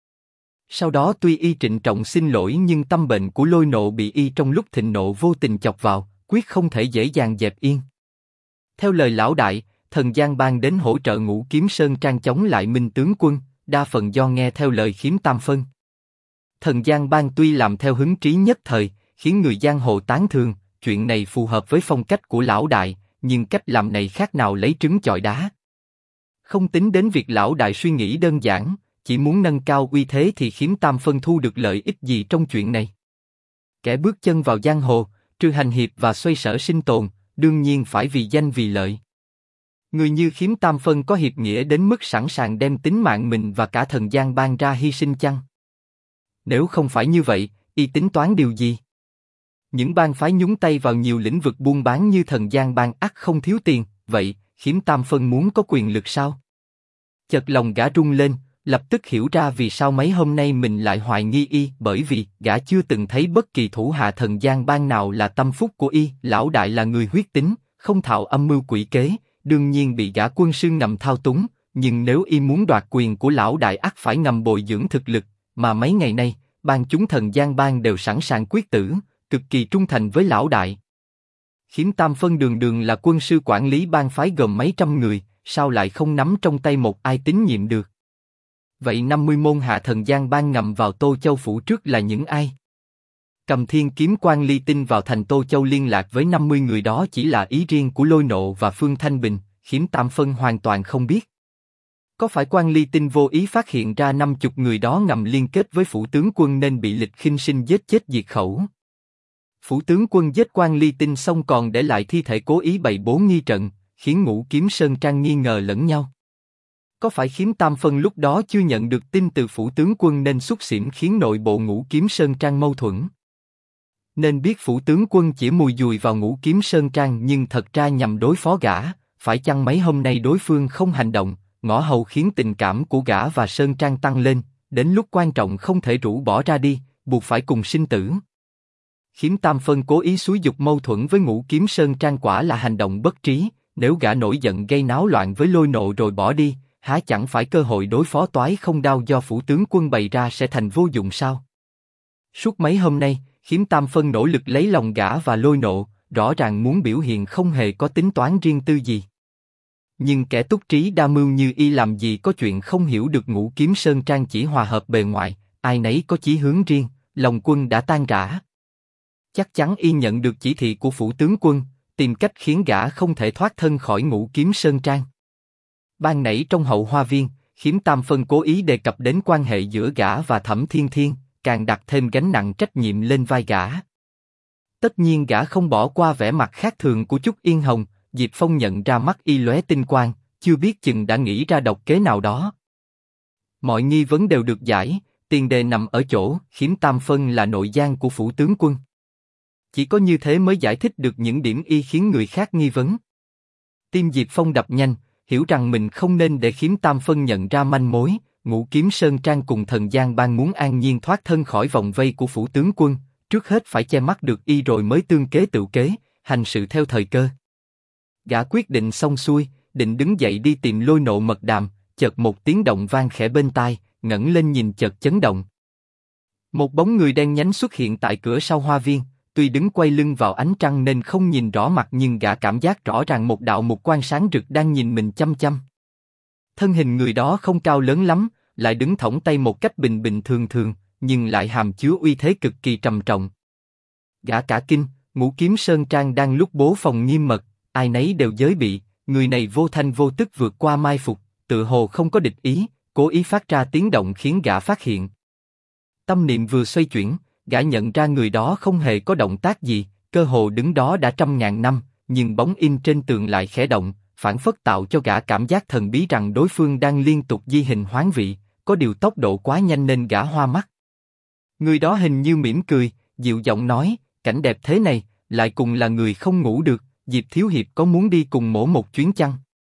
Speaker 1: Sau đó tuy y trịnh trọng xin lỗi nhưng tâm bệnh của Lôi Nộ bị y trong lúc thịnh nộ vô tình chọc vào, quyết không thể dễ dàng dẹp yên. Theo lời lão đại, thần Giang Bang đến hỗ trợ Ngũ Kiếm Sơn Trang chống lại Minh tướng quân, đa phần do nghe theo lời Khiếm Tam Phân. Thần Giang Bang tuy làm theo hứng trí nhất thời, khiến người giang hồ tán thường, chuyện này phù hợp với phong cách của lão đại, nhưng cách làm này khác nào lấy trứng chọi đá. Không tính đến việc lão đại suy nghĩ đơn giản, chỉ muốn nâng cao uy thế thì Khiếm Tam Phân thu được lợi ích gì trong chuyện này? Kẻ bước chân vào giang hồ, trừ hành hiệp và xoay sở sinh tồn, đương nhiên phải vì danh vì lợi. Người như Khiếm Tam Phân có hiệp nghĩa đến mức sẵn sàng đem tính mạng mình và cả thần Giang Bang ra hy sinh chăng? Nếu không phải như vậy, y tính toán điều gì? Những bang phái nhúng tay vào nhiều lĩnh vực buôn bán như thần Giang Bang ắt không thiếu tiền, vậy Khiếm Tam Phân muốn có quyền lực sao? Chợt lòng gã rung lên, lập tức hiểu ra vì sao mấy hôm nay mình lại hoài nghi y, bởi vì gã chưa từng thấy bất kỳ thủ hạ thần Giang Bang nào là tâm phúc của y. Lão đại là người huyết tính, không thạo âm mưu quỷ kế, đương nhiên bị gã quân sư ngầm thao túng. Nhưng nếu y muốn đoạt quyền của lão đại ắt phải ngầm bồi dưỡng thực lực, mà mấy ngày nay bang chúng thần Giang Bang đều sẵn sàng quyết tử, cực kỳ trung thành với lão đại. Khiếm Tam Phân đường đường là quân sư quản lý bang phái gồm mấy trăm người, sao lại không nắm trong tay một ai tín nhiệm được? Vậy 50 môn hạ thần gian ban ngầm vào Tô Châu phủ trước là những ai? Cầm Thiên kiếm quan Ly Tinh vào thành Tô Châu liên lạc với 50 người đó chỉ là ý riêng của Lôi Nộ và Phương Thanh Bình, Khiếm Tam Phân hoàn toàn không biết. Có phải quan Ly Tinh vô ý phát hiện ra 50 người đó ngầm liên kết với phủ tướng quân nên bị Lịch Khinh Sinh giết chết diệt khẩu? Phủ tướng quân giết quan Ly Tinh xong còn để lại thi thể cố ý bày bố nghi trận, khiến Ngũ Kiếm Sơn Trang nghi ngờ lẫn nhau. Có phải Khiếm Tam Phân lúc đó chưa nhận được tin từ phủ tướng quân nên xúc xỉn khiến nội bộ Ngũ Kiếm Sơn Trang mâu thuẫn? Nên biết phủ tướng quân chỉ mùi dùi vào Ngũ Kiếm Sơn Trang nhưng thật ra nhằm đối phó gã, phải chăng mấy hôm nay đối phương không hành động, ngõ hầu khiến tình cảm của gã và Sơn Trang tăng lên, đến lúc quan trọng không thể rũ bỏ ra đi, buộc phải cùng sinh tử. Khiếm Tam Phân cố ý xúi dục mâu thuẫn với Ngũ Kiếm Sơn Trang quả là hành động bất trí, nếu gã nổi giận gây náo loạn với Lôi Nộ rồi bỏ đi, há chẳng phải cơ hội đối phó Toái Không Đao do phủ tướng quân bày ra sẽ thành vô dụng sao? Suốt mấy hôm nay, Khiếm Tam Phân nỗ lực lấy lòng gã và Lôi Nộ, rõ ràng muốn biểu hiện không hề có tính toán riêng tư gì. Nhưng kẻ túc trí đa mưu như y làm gì có chuyện không hiểu được Ngũ Kiếm Sơn Trang chỉ hòa hợp bề ngoài, ai nấy có chí hướng riêng, lòng quân đã tan rã. Chắc chắn y nhận được chỉ thị của phủ tướng quân, tìm cách khiến gã không thể thoát thân khỏi Ngũ Kiếm Sơn Trang. Ban nãy trong hậu hoa viên, Khiếm Tam Phân cố ý đề cập đến quan hệ giữa gã và Thẩm Thiên Thiên, càng đặt thêm gánh nặng trách nhiệm lên vai gã. Tất nhiên gã không bỏ qua vẻ mặt khác thường của Trúc Yên Hồng, Diệp Phong nhận ra mắt y lóe tinh quang, chưa biết chừng đã nghĩ ra độc kế nào đó. Mọi nghi vấn đều được giải, tiền đề nằm ở chỗ Khiếm Tam Phân là nội gián của phủ tướng quân. Chỉ có như thế mới giải thích được những điểm y khiến người khác nghi vấn. Tim Diệp Phong đập nhanh, hiểu rằng mình không nên để Khiếm Tam Phân nhận ra manh mối. Ngũ Kiếm Sơn Trang cùng thần gian ban muốn an nhiên thoát thân khỏi vòng vây của phủ tướng quân, trước hết phải che mắt được y rồi mới tương kế tự kế, hành sự theo thời cơ. Gã quyết định xong xuôi, định đứng dậy đi tìm Lôi Nộ mật đàm, chợt một tiếng động vang khẽ bên tai, ngẩng lên nhìn chợt chấn động. Một bóng người đen nhánh xuất hiện tại cửa sau hoa viên, tuy đứng quay lưng vào ánh trăng nên không nhìn rõ mặt nhưng gã cảm giác rõ ràng một đạo mục quang sáng rực đang nhìn mình chăm chăm. Thân hình người đó không cao lớn lắm, lại đứng thõng tay một cách bình bình thường thường, nhưng lại hàm chứa uy thế cực kỳ trầm trọng. Gã cả kinh, Ngũ Kiếm Sơn Trang đang lúc bố phòng nghiêm mật, ai nấy đều giới bị, người này vô thanh vô tức vượt qua mai phục, tự hồ không có địch ý, cố ý phát ra tiếng động khiến gã phát hiện. Tâm niệm vừa xoay chuyển, gã nhận ra người đó không hề có động tác gì, cơ hồ đứng đó đã trăm ngàn năm, nhưng bóng in trên tường lại khẽ động, phản phất tạo cho gã cảm giác thần bí rằng đối phương đang liên tục di hình hoán vị, có điều tốc độ quá nhanh nên gã hoa mắt. Người đó hình như mỉm cười, dịu giọng nói, cảnh đẹp thế này, lại cùng là người không ngủ được, Diệp thiếu hiệp có muốn đi cùng mổ một chuyến chăng?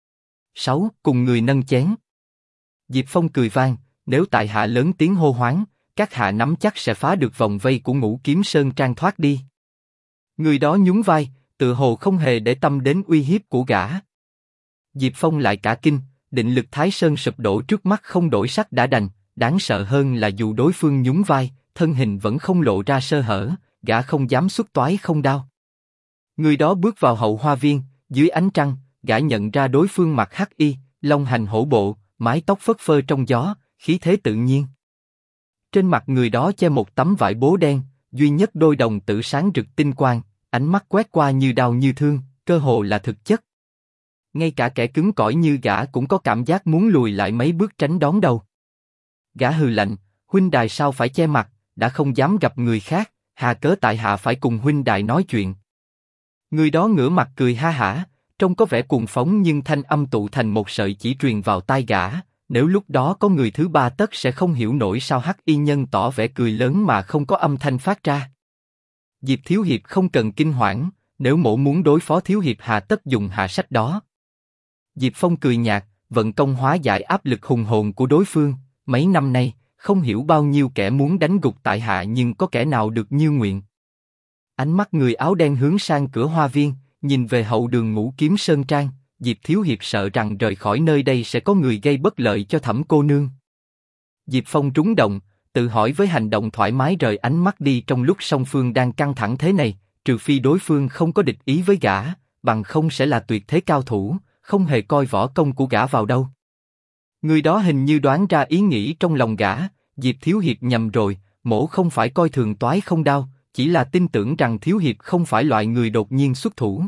Speaker 1: 6. Cùng người nâng chén. Diệp Phong cười vang, nếu tại hạ lớn tiếng hô hoán, các hạ nắm chắc sẽ phá được vòng vây của Ngũ Kiếm Sơn Trang thoát đi. Người đó nhún vai, tự hồ không hề để tâm đến uy hiếp của gã. Diệp Phong lại cả kinh, định lực Thái Sơn sụp đổ trước mắt không đổi sắc đã đành, đáng sợ hơn là dù đối phương nhún vai, thân hình vẫn không lộ ra sơ hở, gã không dám xuất Toái Không Đao. Người đó bước vào hậu hoa viên, dưới ánh trăng, gã nhận ra đối phương mặc hắc y, long hành hổ bộ, mái tóc phất phơ trong gió, khí thế tự nhiên. Trên mặt người đó che một tấm vải bố đen, duy nhất đôi đồng tử sáng rực tinh quang, ánh mắt quét qua như đau như thương, cơ hồ là thực chất. Ngay cả kẻ cứng cỏi như gã cũng có cảm giác muốn lùi lại mấy bước tránh đón đầu. Gã hừ lạnh, huynh đài sao phải che mặt, đã không dám gặp người khác, hà cớ tại hạ phải cùng huynh đài nói chuyện. Người đó ngửa mặt cười ha hả, trông có vẻ cuồng phóng nhưng thanh âm tụ thành một sợi chỉ truyền vào tai gã. Nếu lúc đó có người thứ ba tất sẽ không hiểu nổi sao hắc y nhân tỏ vẻ cười lớn mà không có âm thanh phát ra. Diệp thiếu hiệp không cần kinh hoảng, nếu mổ muốn đối phó thiếu hiệp hà tất dùng hạ sách đó. Diệp Phong cười nhạt, vận công hóa giải áp lực hùng hồn của đối phương. Mấy năm nay, không hiểu bao nhiêu kẻ muốn đánh gục tại hạ nhưng có kẻ nào được như nguyện. Ánh mắt người áo đen hướng sang cửa hoa viên, nhìn về hậu đường Ngũ Kiếm Sơn Trang. Diệp thiếu hiệp sợ rằng rời khỏi nơi đây sẽ có người gây bất lợi cho Thẩm cô nương. Diệp Phong trúng động, tự hỏi với hành động thoải mái rời ánh mắt đi trong lúc song phương đang căng thẳng thế này, trừ phi đối phương không có địch ý với gã, bằng không sẽ là tuyệt thế cao thủ, không hề coi võ công của gã vào đâu. Người đó hình như đoán ra ý nghĩ trong lòng gã, Diệp Thiếu Hiệp nhầm rồi, mỗ không phải coi thường toái không đao, chỉ là tin tưởng rằng Thiếu Hiệp không phải loại người đột nhiên xuất thủ.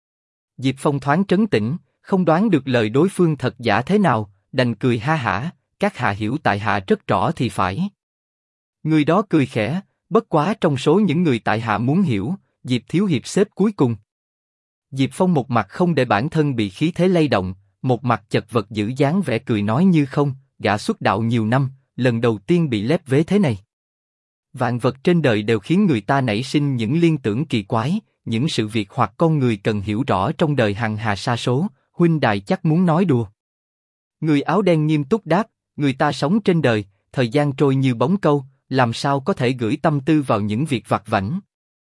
Speaker 1: Diệp Phong thoáng trấn tĩnh, không đoán được lời đối phương thật giả thế nào, đành cười ha hả, các hạ hiểu tại hạ rất rõ thì phải. Người đó cười khẽ, bất quá trong số những người tại hạ muốn hiểu, Diệp Thiếu Hiệp xếp cuối cùng. Diệp Phong một mặt không để bản thân bị khí thế lay động, một mặt chật vật giữ dáng vẻ cười nói như không, gã xuất đạo nhiều năm, lần đầu tiên bị lép vế thế này. Vạn vật trên đời đều khiến người ta nảy sinh những liên tưởng kỳ quái, những sự việc hoặc con người cần hiểu rõ trong đời hằng hà sa số, huynh đài chắc muốn nói đùa. Người áo đen nghiêm túc đáp, người ta sống trên đời, thời gian trôi như bóng câu, làm sao có thể gửi tâm tư vào những việc vặt vãnh.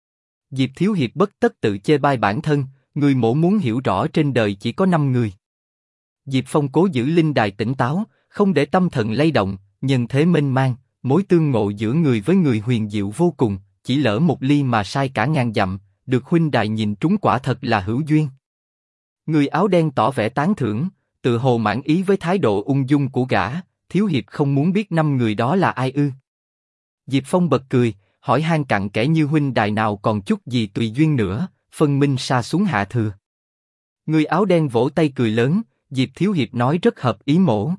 Speaker 1: Diệp Thiếu Hiệp bất tất tự chê bai bản thân, người mổ muốn hiểu rõ trên đời chỉ có 5 người. Diệp Phong cố giữ linh đài tỉnh táo, không để tâm thần lay động, nhân thế mênh mang, mối tương ngộ giữa người với người huyền diệu vô cùng, chỉ lỡ một ly mà sai cả ngàn dặm, được huynh đài nhìn trúng quả thật là hữu duyên. Người áo đen tỏ vẻ tán thưởng, tự hồ mãn ý với thái độ ung dung của gã, Thiếu Hiệp không muốn biết 5 người đó là ai ư? Diệp Phong bật cười, hỏi han cặn kẽ như huynh đài nào còn chút gì tùy duyên nữa, phân minh sa xuống hạ thừa. Người áo đen vỗ tay cười lớn, Diệp Thiếu Hiệp nói rất hợp ý mổ.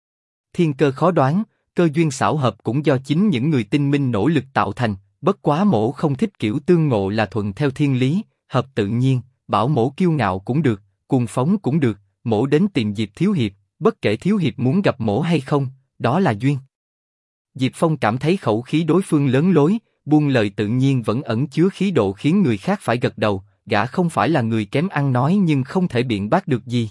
Speaker 1: Thiên cơ khó đoán, cơ duyên xảo hợp cũng do chính những người tinh minh nỗ lực tạo thành, bất quá mổ không thích kiểu tương ngộ là thuận theo thiên lý, hợp tự nhiên, bảo mổ kiêu ngạo cũng được, cuồng phóng cũng được, mổ đến tìm Diệp Thiếu Hiệp, bất kể Thiếu Hiệp muốn gặp mổ hay không, đó là duyên. Diệp Phong cảm thấy khẩu khí đối phương lớn lối, buông lời tự nhiên vẫn ẩn chứa khí độ khiến người khác phải gật đầu, gã không phải là người kém ăn nói nhưng không thể biện bác được gì.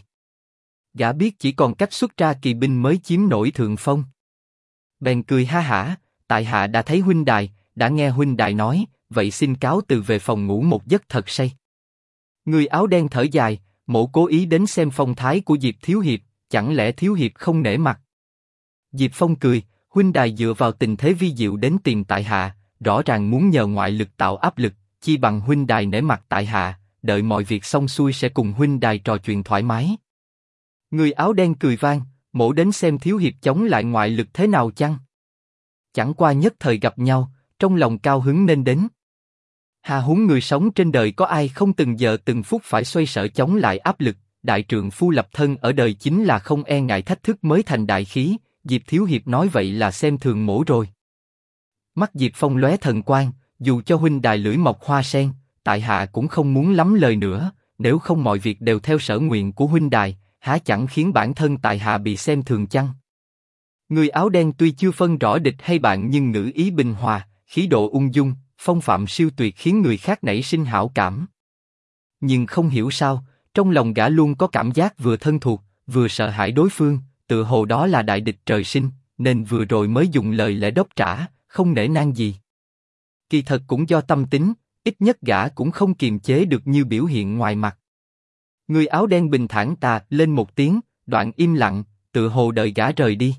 Speaker 1: Gã biết chỉ còn cách xuất ra kỳ binh mới chiếm nổi thượng phong. Bèn cười ha hả, tại hạ đã thấy huynh đài, đã nghe huynh đài nói, vậy xin cáo từ về phòng ngủ một giấc thật say. Người áo đen thở dài, mổ cố ý đến xem phong thái của Diệp Thiếu Hiệp, chẳng lẽ Thiếu Hiệp không nể mặt? Diệp Phong cười, huynh đài dựa vào tình thế vi diệu đến tìm tại hạ, rõ ràng muốn nhờ ngoại lực tạo áp lực, chi bằng huynh đài nể mặt tại hạ, đợi mọi việc xong xuôi sẽ cùng huynh đài trò chuyện thoải mái. Người áo đen cười vang, mổ đến xem Thiếu Hiệp chống lại ngoại lực thế nào chăng? Chẳng qua nhất thời gặp nhau, trong lòng cao hứng nên đến. Hà huống người sống trên đời có ai không từng giờ từng phút phải xoay sở chống lại áp lực, đại trượng phu lập thân ở đời chính là không e ngại thách thức mới thành đại khí, Diệp Thiếu Hiệp nói vậy là xem thường mổ rồi. Mắt Diệp Phong lóe thần quang, dù cho huynh đài lưỡi mọc hoa sen, tại hạ cũng không muốn lắm lời nữa, nếu không mọi việc đều theo sở nguyện của huynh đài, há chẳng khiến bản thân tại hạ bị xem thường chăng? Người áo đen tuy chưa phân rõ địch hay bạn nhưng ngữ ý bình hòa, khí độ ung dung, phong phạm siêu tuyệt khiến người khác nảy sinh hảo cảm. Nhưng không hiểu sao, trong lòng gã luôn có cảm giác vừa thân thuộc, vừa sợ hãi đối phương, tự hồ đó là đại địch trời sinh, nên vừa rồi mới dùng lời lẽ đốc trả, không nể nang gì. Kỳ thật cũng do tâm tính, ít nhất gã cũng không kiềm chế được như biểu hiện ngoài mặt. Người áo đen bình thản tà lên một tiếng, đoạn im lặng, tự hồ đợi gã rời đi.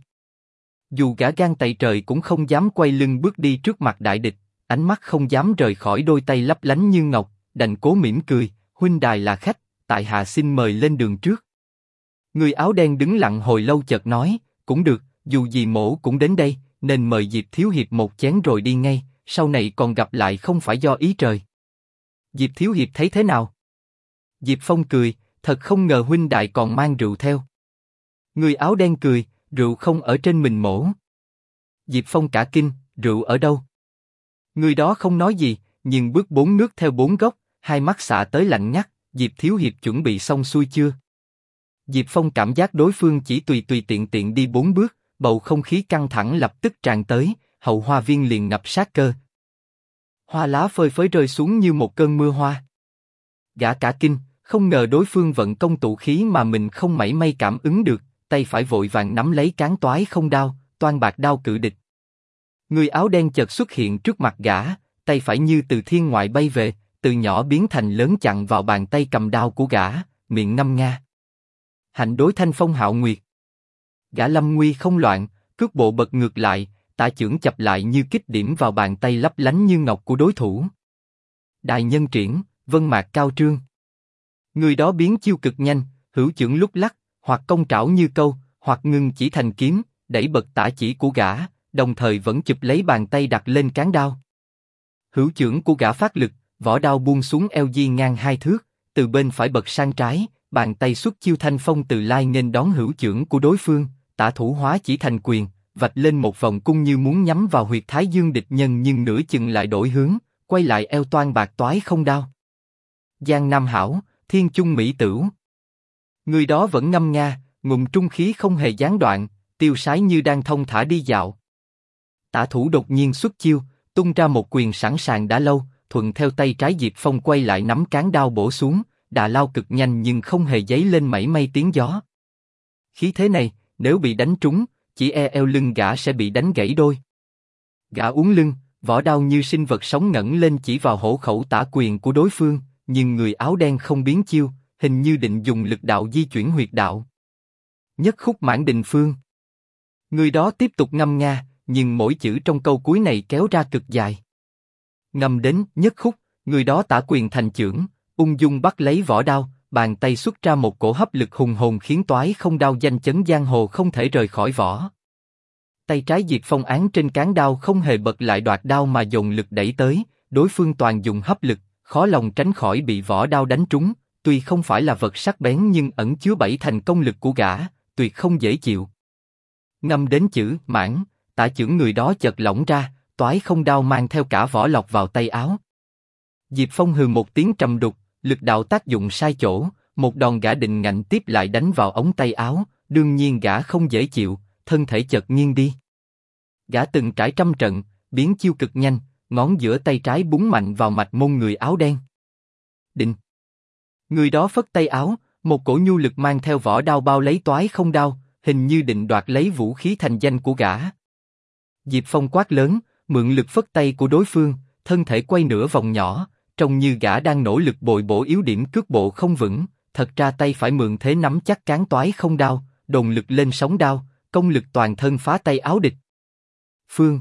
Speaker 1: Dù gã gan tày trời cũng không dám quay lưng bước đi trước mặt đại địch, ánh mắt không dám rời khỏi đôi tay lấp lánh như ngọc, đành cố mỉm cười, huynh đài là khách, tại hạ xin mời lên đường trước. Người áo đen đứng lặng hồi lâu chợt nói, cũng được, dù gì mổ cũng đến đây, nên mời Diệp Thiếu Hiệp một chén rồi đi ngay, sau này còn gặp lại không phải do ý trời. Diệp Thiếu Hiệp thấy thế nào? Diệp Phong cười, thật không ngờ huynh đại còn mang rượu theo. Người áo đen cười, rượu không ở trên mình mổ. Diệp Phong cả kinh, rượu ở đâu? Người đó không nói gì, nhưng bước 4 nước theo 4 góc, hai mắt xạ tới lạnh ngắt, Diệp Thiếu Hiệp chuẩn bị xong xuôi chưa? Diệp Phong cảm giác đối phương chỉ tùy tiện tiện đi 4 bước, bầu không khí căng thẳng lập tức tràn tới, hậu hoa viên liền ngập sát cơ. Hoa lá phơi phới rơi xuống như một cơn mưa hoa. Gã cả kinh, không ngờ đối phương vận công tụ khí mà mình không mảy may cảm ứng được, tay phải vội vàng nắm lấy cán toái không đao, toan bạc đao cự địch. Người áo đen chợt xuất hiện trước mặt gã, tay phải như từ thiên ngoại bay về, từ nhỏ biến thành lớn chặn vào bàn tay cầm đao của gã, miệng ngâm nga. Hạnh đối thanh phong hạo nguyệt. Gã lâm nguy không loạn, cước bộ bật ngược lại, tả chưởng chập lại như kích điểm vào bàn tay lấp lánh như ngọc của đối thủ. Đại nhân triển, vân mạc cao trương. Người đó biến chiêu cực nhanh, hữu chưởng lúc lắc, hoặc cong trảo như câu, hoặc ngưng chỉ thành kiếm, đẩy bật tả chỉ của gã, đồng thời vẫn chụp lấy bàn tay đặt lên cán đao. Hữu chưởng của gã phát lực, vỏ đao buông xuống eo di ngang 2 thước, từ bên phải bật sang trái, bàn tay xuất chiêu thanh phong từ lai nghênh đón hữu chưởng của đối phương, tả thủ hóa chỉ thành quyền, vạch lên một vòng cung như muốn nhắm vào huyệt thái dương địch nhân nhưng nửa chừng lại đổi hướng, quay lại eo toan bạc toái không đao. Giang Nam hảo, thiên chung mỹ tửu. Người đó vẫn ngâm nga, ngụm trung khí không hề gián đoạn, tiêu sái như đang thông thả đi dạo. Tả thủ đột nhiên xuất chiêu, tung ra một quyền sẵn sàng đã lâu, thuận theo tay trái Diệp Phong quay lại nắm cán đao bổ xuống, đà lao cực nhanh nhưng không hề dấy lên mảy may tiếng gió. Khí thế này, nếu bị đánh trúng, chỉ eo lưng gã sẽ bị đánh gãy đôi. Gã uốn lưng, vỏ đao như sinh vật sống ngẩng lên chỉ vào hổ khẩu tả quyền của đối phương, nhưng người áo đen không biến chiêu, hình như định dùng lực đạo di chuyển huyệt đạo. Nhất khúc mãn đình phương. Người đó tiếp tục ngâm nga, nhưng mỗi chữ trong câu cuối này kéo ra cực dài. Ngâm đến nhất khúc, người đó tả quyền thành chưởng, ung dung bắt lấy vỏ đao, bàn tay xuất ra một cổ hấp lực hùng hồn khiến toái không đao danh chấn giang hồ không thể rời khỏi vỏ. Tay trái Diệp Phong án trên cán đao không hề bật lại đoạt đao mà dồn lực đẩy tới, đối phương toàn dùng hấp lực, khó lòng tránh khỏi bị vỏ đao đánh trúng, tuy không phải là vật sắc bén nhưng ẩn chứa bảy thành công lực của gã, tuyệt không dễ chịu. Ngâm đến chữ mãn, tả chưởng người đó chợt lỏng ra, toái không đao mang theo cả vỏ lọc vào tay áo. Diệp Phong hừ một tiếng trầm đục, lực đạo tác dụng sai chỗ, một đòn gã định ngạnh tiếp lại đánh vào ống tay áo, đương nhiên gã không dễ chịu, thân thể chợt nghiêng đi. Gã từng trải trăm trận, biến chiêu cực nhanh, ngón giữa tay trái búng mạnh vào mạch môn người áo đen. Định. Người đó phất tay áo, một cổ nhu lực mang theo vỏ đao bao lấy toái không đao, hình như định đoạt lấy vũ khí thành danh của gã. Diệp Phong quát lớn, mượn lực phất tay của đối phương, thân thể quay nửa vòng nhỏ, trông như gã đang nỗ lực bồi bổ yếu điểm cước bộ không vững, thật ra tay phải mượn thế nắm chắc cán toái không đao, dồn lực lên sóng đao, công lực toàn thân phá tay áo địch. Phương.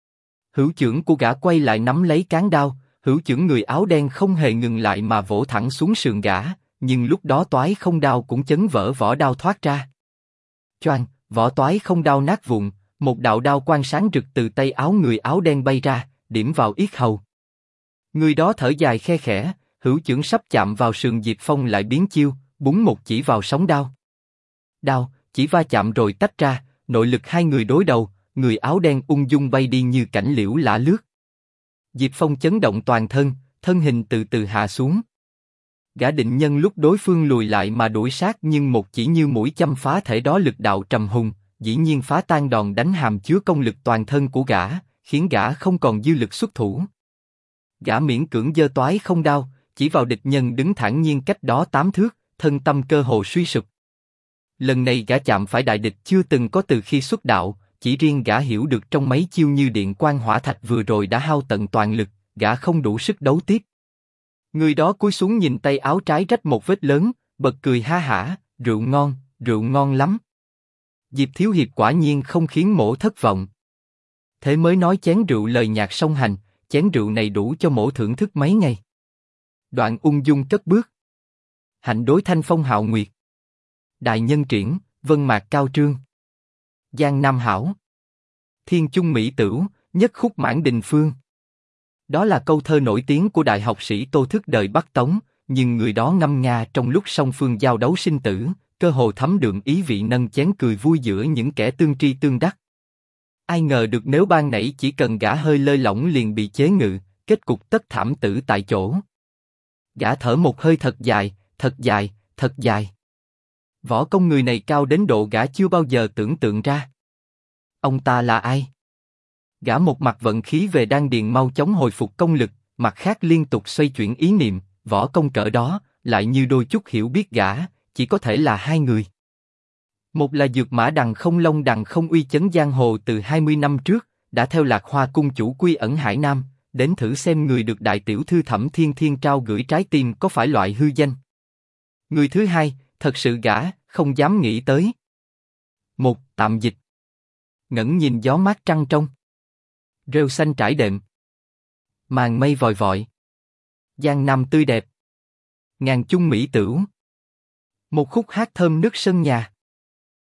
Speaker 1: Hữu chưởng của gã quay lại nắm lấy cán đao, hữu chưởng người áo đen không hề ngừng lại mà vỗ thẳng xuống sườn gã, nhưng lúc đó toái không đao cũng chấn vỡ vỏ đao thoát ra. Choang, vỏ toái không đao nát vụn, một đạo đao quang sáng rực từ tay áo người áo đen bay ra, điểm vào yết hầu. Người đó thở dài khe khẽ, hữu chưởng sắp chạm vào sườn Diệp Phong lại biến chiêu, búng một chỉ vào sóng đao. Đao, chỉ va chạm rồi tách ra, nội lực hai người đối đầu, người áo đen ung dung bay đi như cảnh liễu lả lướt. Diệp Phong chấn động toàn thân, thân hình từ từ hạ xuống. Gã định nhân lúc đối phương lùi lại mà đuổi sát nhưng một chỉ như mũi châm phá thể đó lực đạo trầm hùng, dĩ nhiên phá tan đòn đánh hàm chứa công lực toàn thân của gã, khiến gã không còn dư lực xuất thủ. Gã miễn cưỡng giơ toái không đao, chỉ vào địch nhân đứng thản nhiên cách đó 8 thước, thân tâm cơ hồ suy sụp. Lần này gã chạm phải đại địch chưa từng có từ khi xuất đạo, chỉ riêng gã hiểu được trong mấy chiêu như điện quang hỏa thạch vừa rồi đã hao tận toàn lực, gã không đủ sức đấu tiếp. Người đó cúi xuống nhìn tay áo trái rách một vết lớn, bật cười ha hả, rượu ngon lắm. Diệp Thiếu Hiệp quả nhiên không khiến mỗ thất vọng. Thế mới nói chén rượu lời nhạc song hành, chén rượu này đủ cho mỗ thưởng thức mấy ngày. Đoạn ung dung cất bước. Hạnh đối thanh phong hạo nguyệt. Đại nhân triển, vân mạc cao trương. Giang Nam hảo. Thiên chung mỹ tửu, nhất khúc mãn đình phương. Đó là câu thơ nổi tiếng của đại học sĩ Tô Thức đời Bắc Tống, nhưng người đó ngâm nga trong lúc song phương giao đấu sinh tử, cơ hồ thấm đượm ý vị nâng chén cười vui giữa những kẻ tương tri tương đắc. Ai ngờ được nếu ban nãy chỉ cần gã hơi lơi lỏng liền bị chế ngự, kết cục tất thảm tử tại chỗ. Gã thở một hơi thật dài, thật dài, thật dài. Võ công người này cao đến độ gã chưa bao giờ tưởng tượng ra. Ông ta là ai? Gã một mặt vận khí về đan điền mau chóng hồi phục công lực, mặt khác liên tục xoay chuyển ý niệm, võ công cỡ đó, lại như đôi chút hiểu biết gã, chỉ có thể là hai người. Một là Dược Mã Đằng Không Long Đằng Không uy chấn giang hồ từ 20 năm trước, đã theo Lạc Hoa cung chủ quy ẩn Hải Nam, đến thử xem người được đại tiểu thư Thẩm Thiên Thiên trao gửi trái tim có phải loại hư danh. Người thứ hai, thật sự gã không dám nghĩ tới. Một, tạm dịch. Ngẩng nhìn gió mát trăng trong. Rêu xanh trải đệm. Màn mây vòi vọi. Giang Nam tươi đẹp. Ngàn chung mỹ tửu. Một khúc hát thơm nước sân nhà.